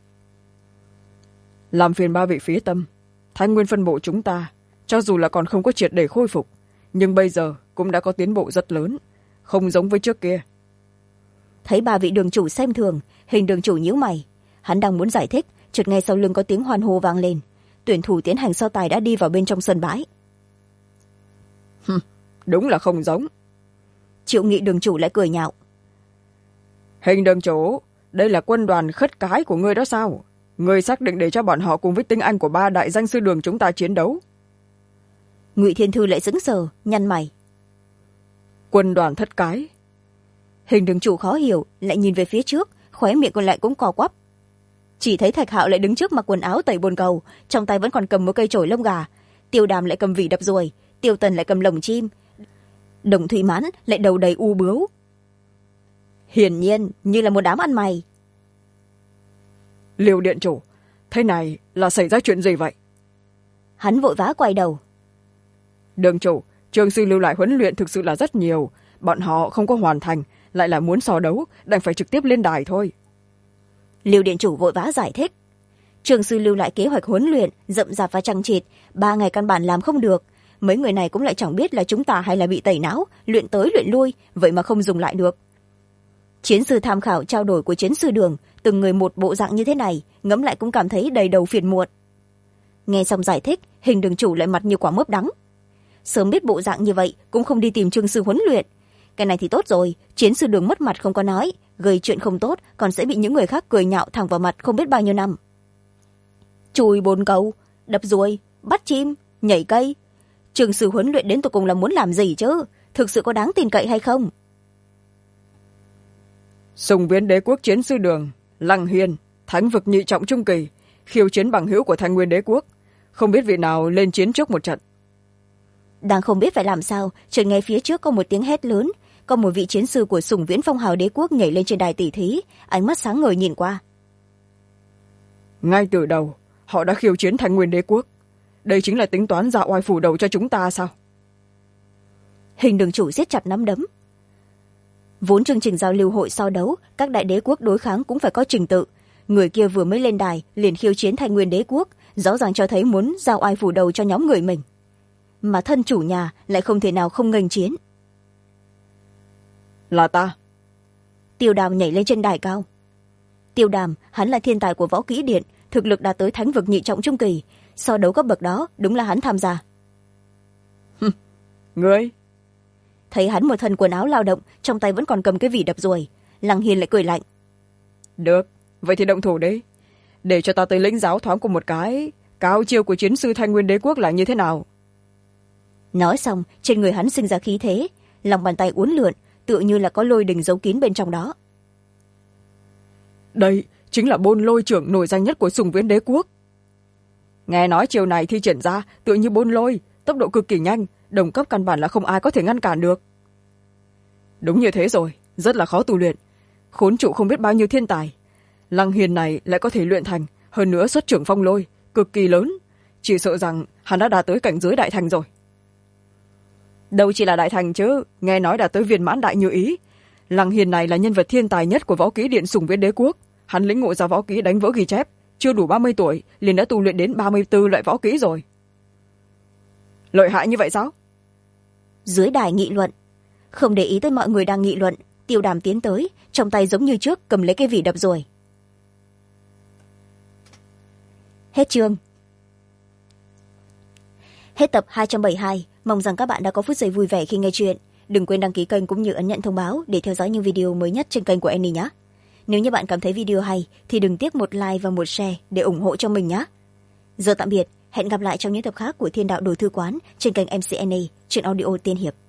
Làm phiền ba vị phía tâm, Thanh Nguyên phân bộ chúng ta, cho dù là còn không có triệt để khôi phục, nhưng bây giờ cũng đã có tiến bộ rất lớn, không giống với trước kia. Thấy ba vị đường chủ xem thường, Hình đường chủ nhíu mày. Hắn đang muốn giải thích, chợt nghe sau lưng có tiếng hoan hô vang lên. Tuyển thủ tiến hành so tài đã đi vào bên trong sân bãi. Đúng là không giống. Triệu Nghị đường chủ lại cười nhạo. Hình đường chủ, đây là quân đoàn khất cái của ngươi đó sao? Ngươi xác định để cho bọn họ cùng với tinh anh của ba đại danh sư đường chúng ta chiến đấu? Ngụy Thiên Thư lại sững sờ, nhăn mày. Quân đoàn thất cái? Hình đường chủ khó hiểu, lại nhìn về phía trước, khóe miệng còn lại cũng cò quắp. Chỉ thấy Thạch Hạo lại đứng trước mặc quần áo tẩy bồn cầu, trong tay vẫn còn cầm một cây chổi lông gà. Tiêu Đàm lại cầm vỉ đập ruồi, Tiêu Tần lại cầm lồng chim, Đồng Thủy Mãn lại đầu đầy u bướu. Hiển nhiên như là một đám ăn mày. Liêu điện chủ, thế này là xảy ra chuyện gì vậy? Hắn vội vã quay đầu. Đường chủ, trường sư lưu lại huấn luyện thực sự là rất nhiều, bọn họ không có hoàn thành, lại là muốn so đấu, đành phải trực tiếp lên đài thôi. Liêu điện chủ vội vã giải thích. Trường sư lưu lại kế hoạch huấn luyện rậm rạp và chằng chịt, 3 ngày căn bản làm không được. Mấy người này cũng lại chẳng biết là chúng ta hay là bị tẩy não, luyện tới luyện lui, vậy mà không dùng lại được. Chiến sư tham khảo trao đổi của chiến sư đường, từng người một bộ dạng như thế này, ngẫm lại cũng cảm thấy đầy đầu phiền muộn. Nghe xong giải thích, Hình đường chủ lại mặt như quả mướp đắng. Sớm biết bộ dạng như vậy cũng không đi tìm trường sư huấn luyện. Cái này thì tốt rồi, chiến sư đường mất mặt không có nói, gây chuyện không tốt còn sẽ bị những người khác cười nhạo thẳng vào mặt không biết bao nhiêu năm. Chùi bồn cầu, đập ruồi, bắt chim, nhảy cây, trường sư huấn luyện đến tụi cùng là muốn làm gì chứ? Thực sự có đáng tin cậy hay không? Sùng Viễn đế quốc chiến sư đường, Lăng Hiên, thánh vực nhị trọng trung kỳ, khiêu chiến bằng hữu của Thanh Nguyên đế quốc, không biết vị nào lên chiến trước một trận. Đang không biết phải làm sao, chợt nghe phía trước có một tiếng hét lớn, có một vị chiến sư của Sùng Viễn phong hào đế quốc nhảy lên trên đài tỷ thí, ánh mắt sáng ngời nhìn qua. Ngay từ đầu họ đã khiêu chiến Thanh Nguyên đế quốc, đây chính là tính toán ra oai phủ đầu cho chúng ta sao? Hình đường chủ siết chặt nắm đấm. Vốn chương trình giao lưu hội so đấu, các đại đế quốc đối kháng cũng phải có trình tự. Người kia vừa mới lên đài liền khiêu chiến Thanh Nguyên đế quốc, rõ ràng cho thấy muốn giao oai phủ đầu cho nhóm người mình. Mà thân chủ nhà lại không thể nào không nghênh chiến. Là ta. Tiêu Đàm nhảy lên trên đài cao. Tiêu Đàm, hắn là thiên tài của võ kỹ điện, thực lực đạt tới thánh vực nhị trọng trung kỳ, so đấu cấp bậc đó đúng là hắn tham gia. Ngươi? Thấy hắn một thân quần áo lao động, trong tay vẫn còn cầm cái vỉ đập ruồi, Lăng Hiên lại cười lạnh. Được, vậy thì động thủ đi, để cho ta tới lĩnh giáo thoáng của một cái cao chiêu của chiến sư Thanh Nguyên đế quốc là như thế nào. Nói xong, trên người hắn sinh ra khí thế, lòng bàn tay uốn lượn, tựa như là có lôi đình giấu kín bên trong đó. Đây chính là bôn lôi trưởng nổi danh nhất của Sùng Viễn đế quốc. Nghe nói chiều này thi triển ra tựa như bôn lôi, tốc độ cực kỳ nhanh, đồng cấp căn bản là không ai có thể ngăn cản được. Đúng như thế rồi, rất là khó tu luyện, khốn trụ không biết bao nhiêu thiên tài. Lăng Hiền này lại có thể luyện thành, hơn nữa xuất trưởng phong lôi cực kỳ lớn, chỉ sợ rằng hắn đã đạt tới cảnh giới đại thành rồi. Đâu chỉ là đại thành chứ, nghe nói đã tới viên mãn đại như ý. Lăng Hiền này là nhân vật thiên tài nhất của võ kỹ điện Sùng Viễn đế quốc, hắn lĩnh ngộ ra võ kỹ đánh vỡ ghi chép, chưa đủ 30 tuổi liền đã tu luyện đến 34 loại võ kỹ rồi. Lợi hại như vậy sao? Dưới đài nghị luận. Không để ý tới mọi người đang nghị luận, Tiêu Đàm tiến tới, trong tay giống như trước cầm lấy cái vỉ đập ruồi. Hết chương. Hết tập 272. Mong rằng các bạn đã có phút giây vui vẻ khi nghe chuyện. Đừng quên đăng ký kênh cũng như ấn nhận thông báo để theo dõi những video mới nhất trên kênh của Annie nhé. Nếu như bạn cảm thấy video hay thì đừng tiếc một like và một share để ủng hộ cho mình nhé. Giờ tạm biệt, hẹn gặp lại trong những tập khác của Thiên Đạo Đồ Thư Quán trên kênh MC Annie, truyện audio tiên hiệp.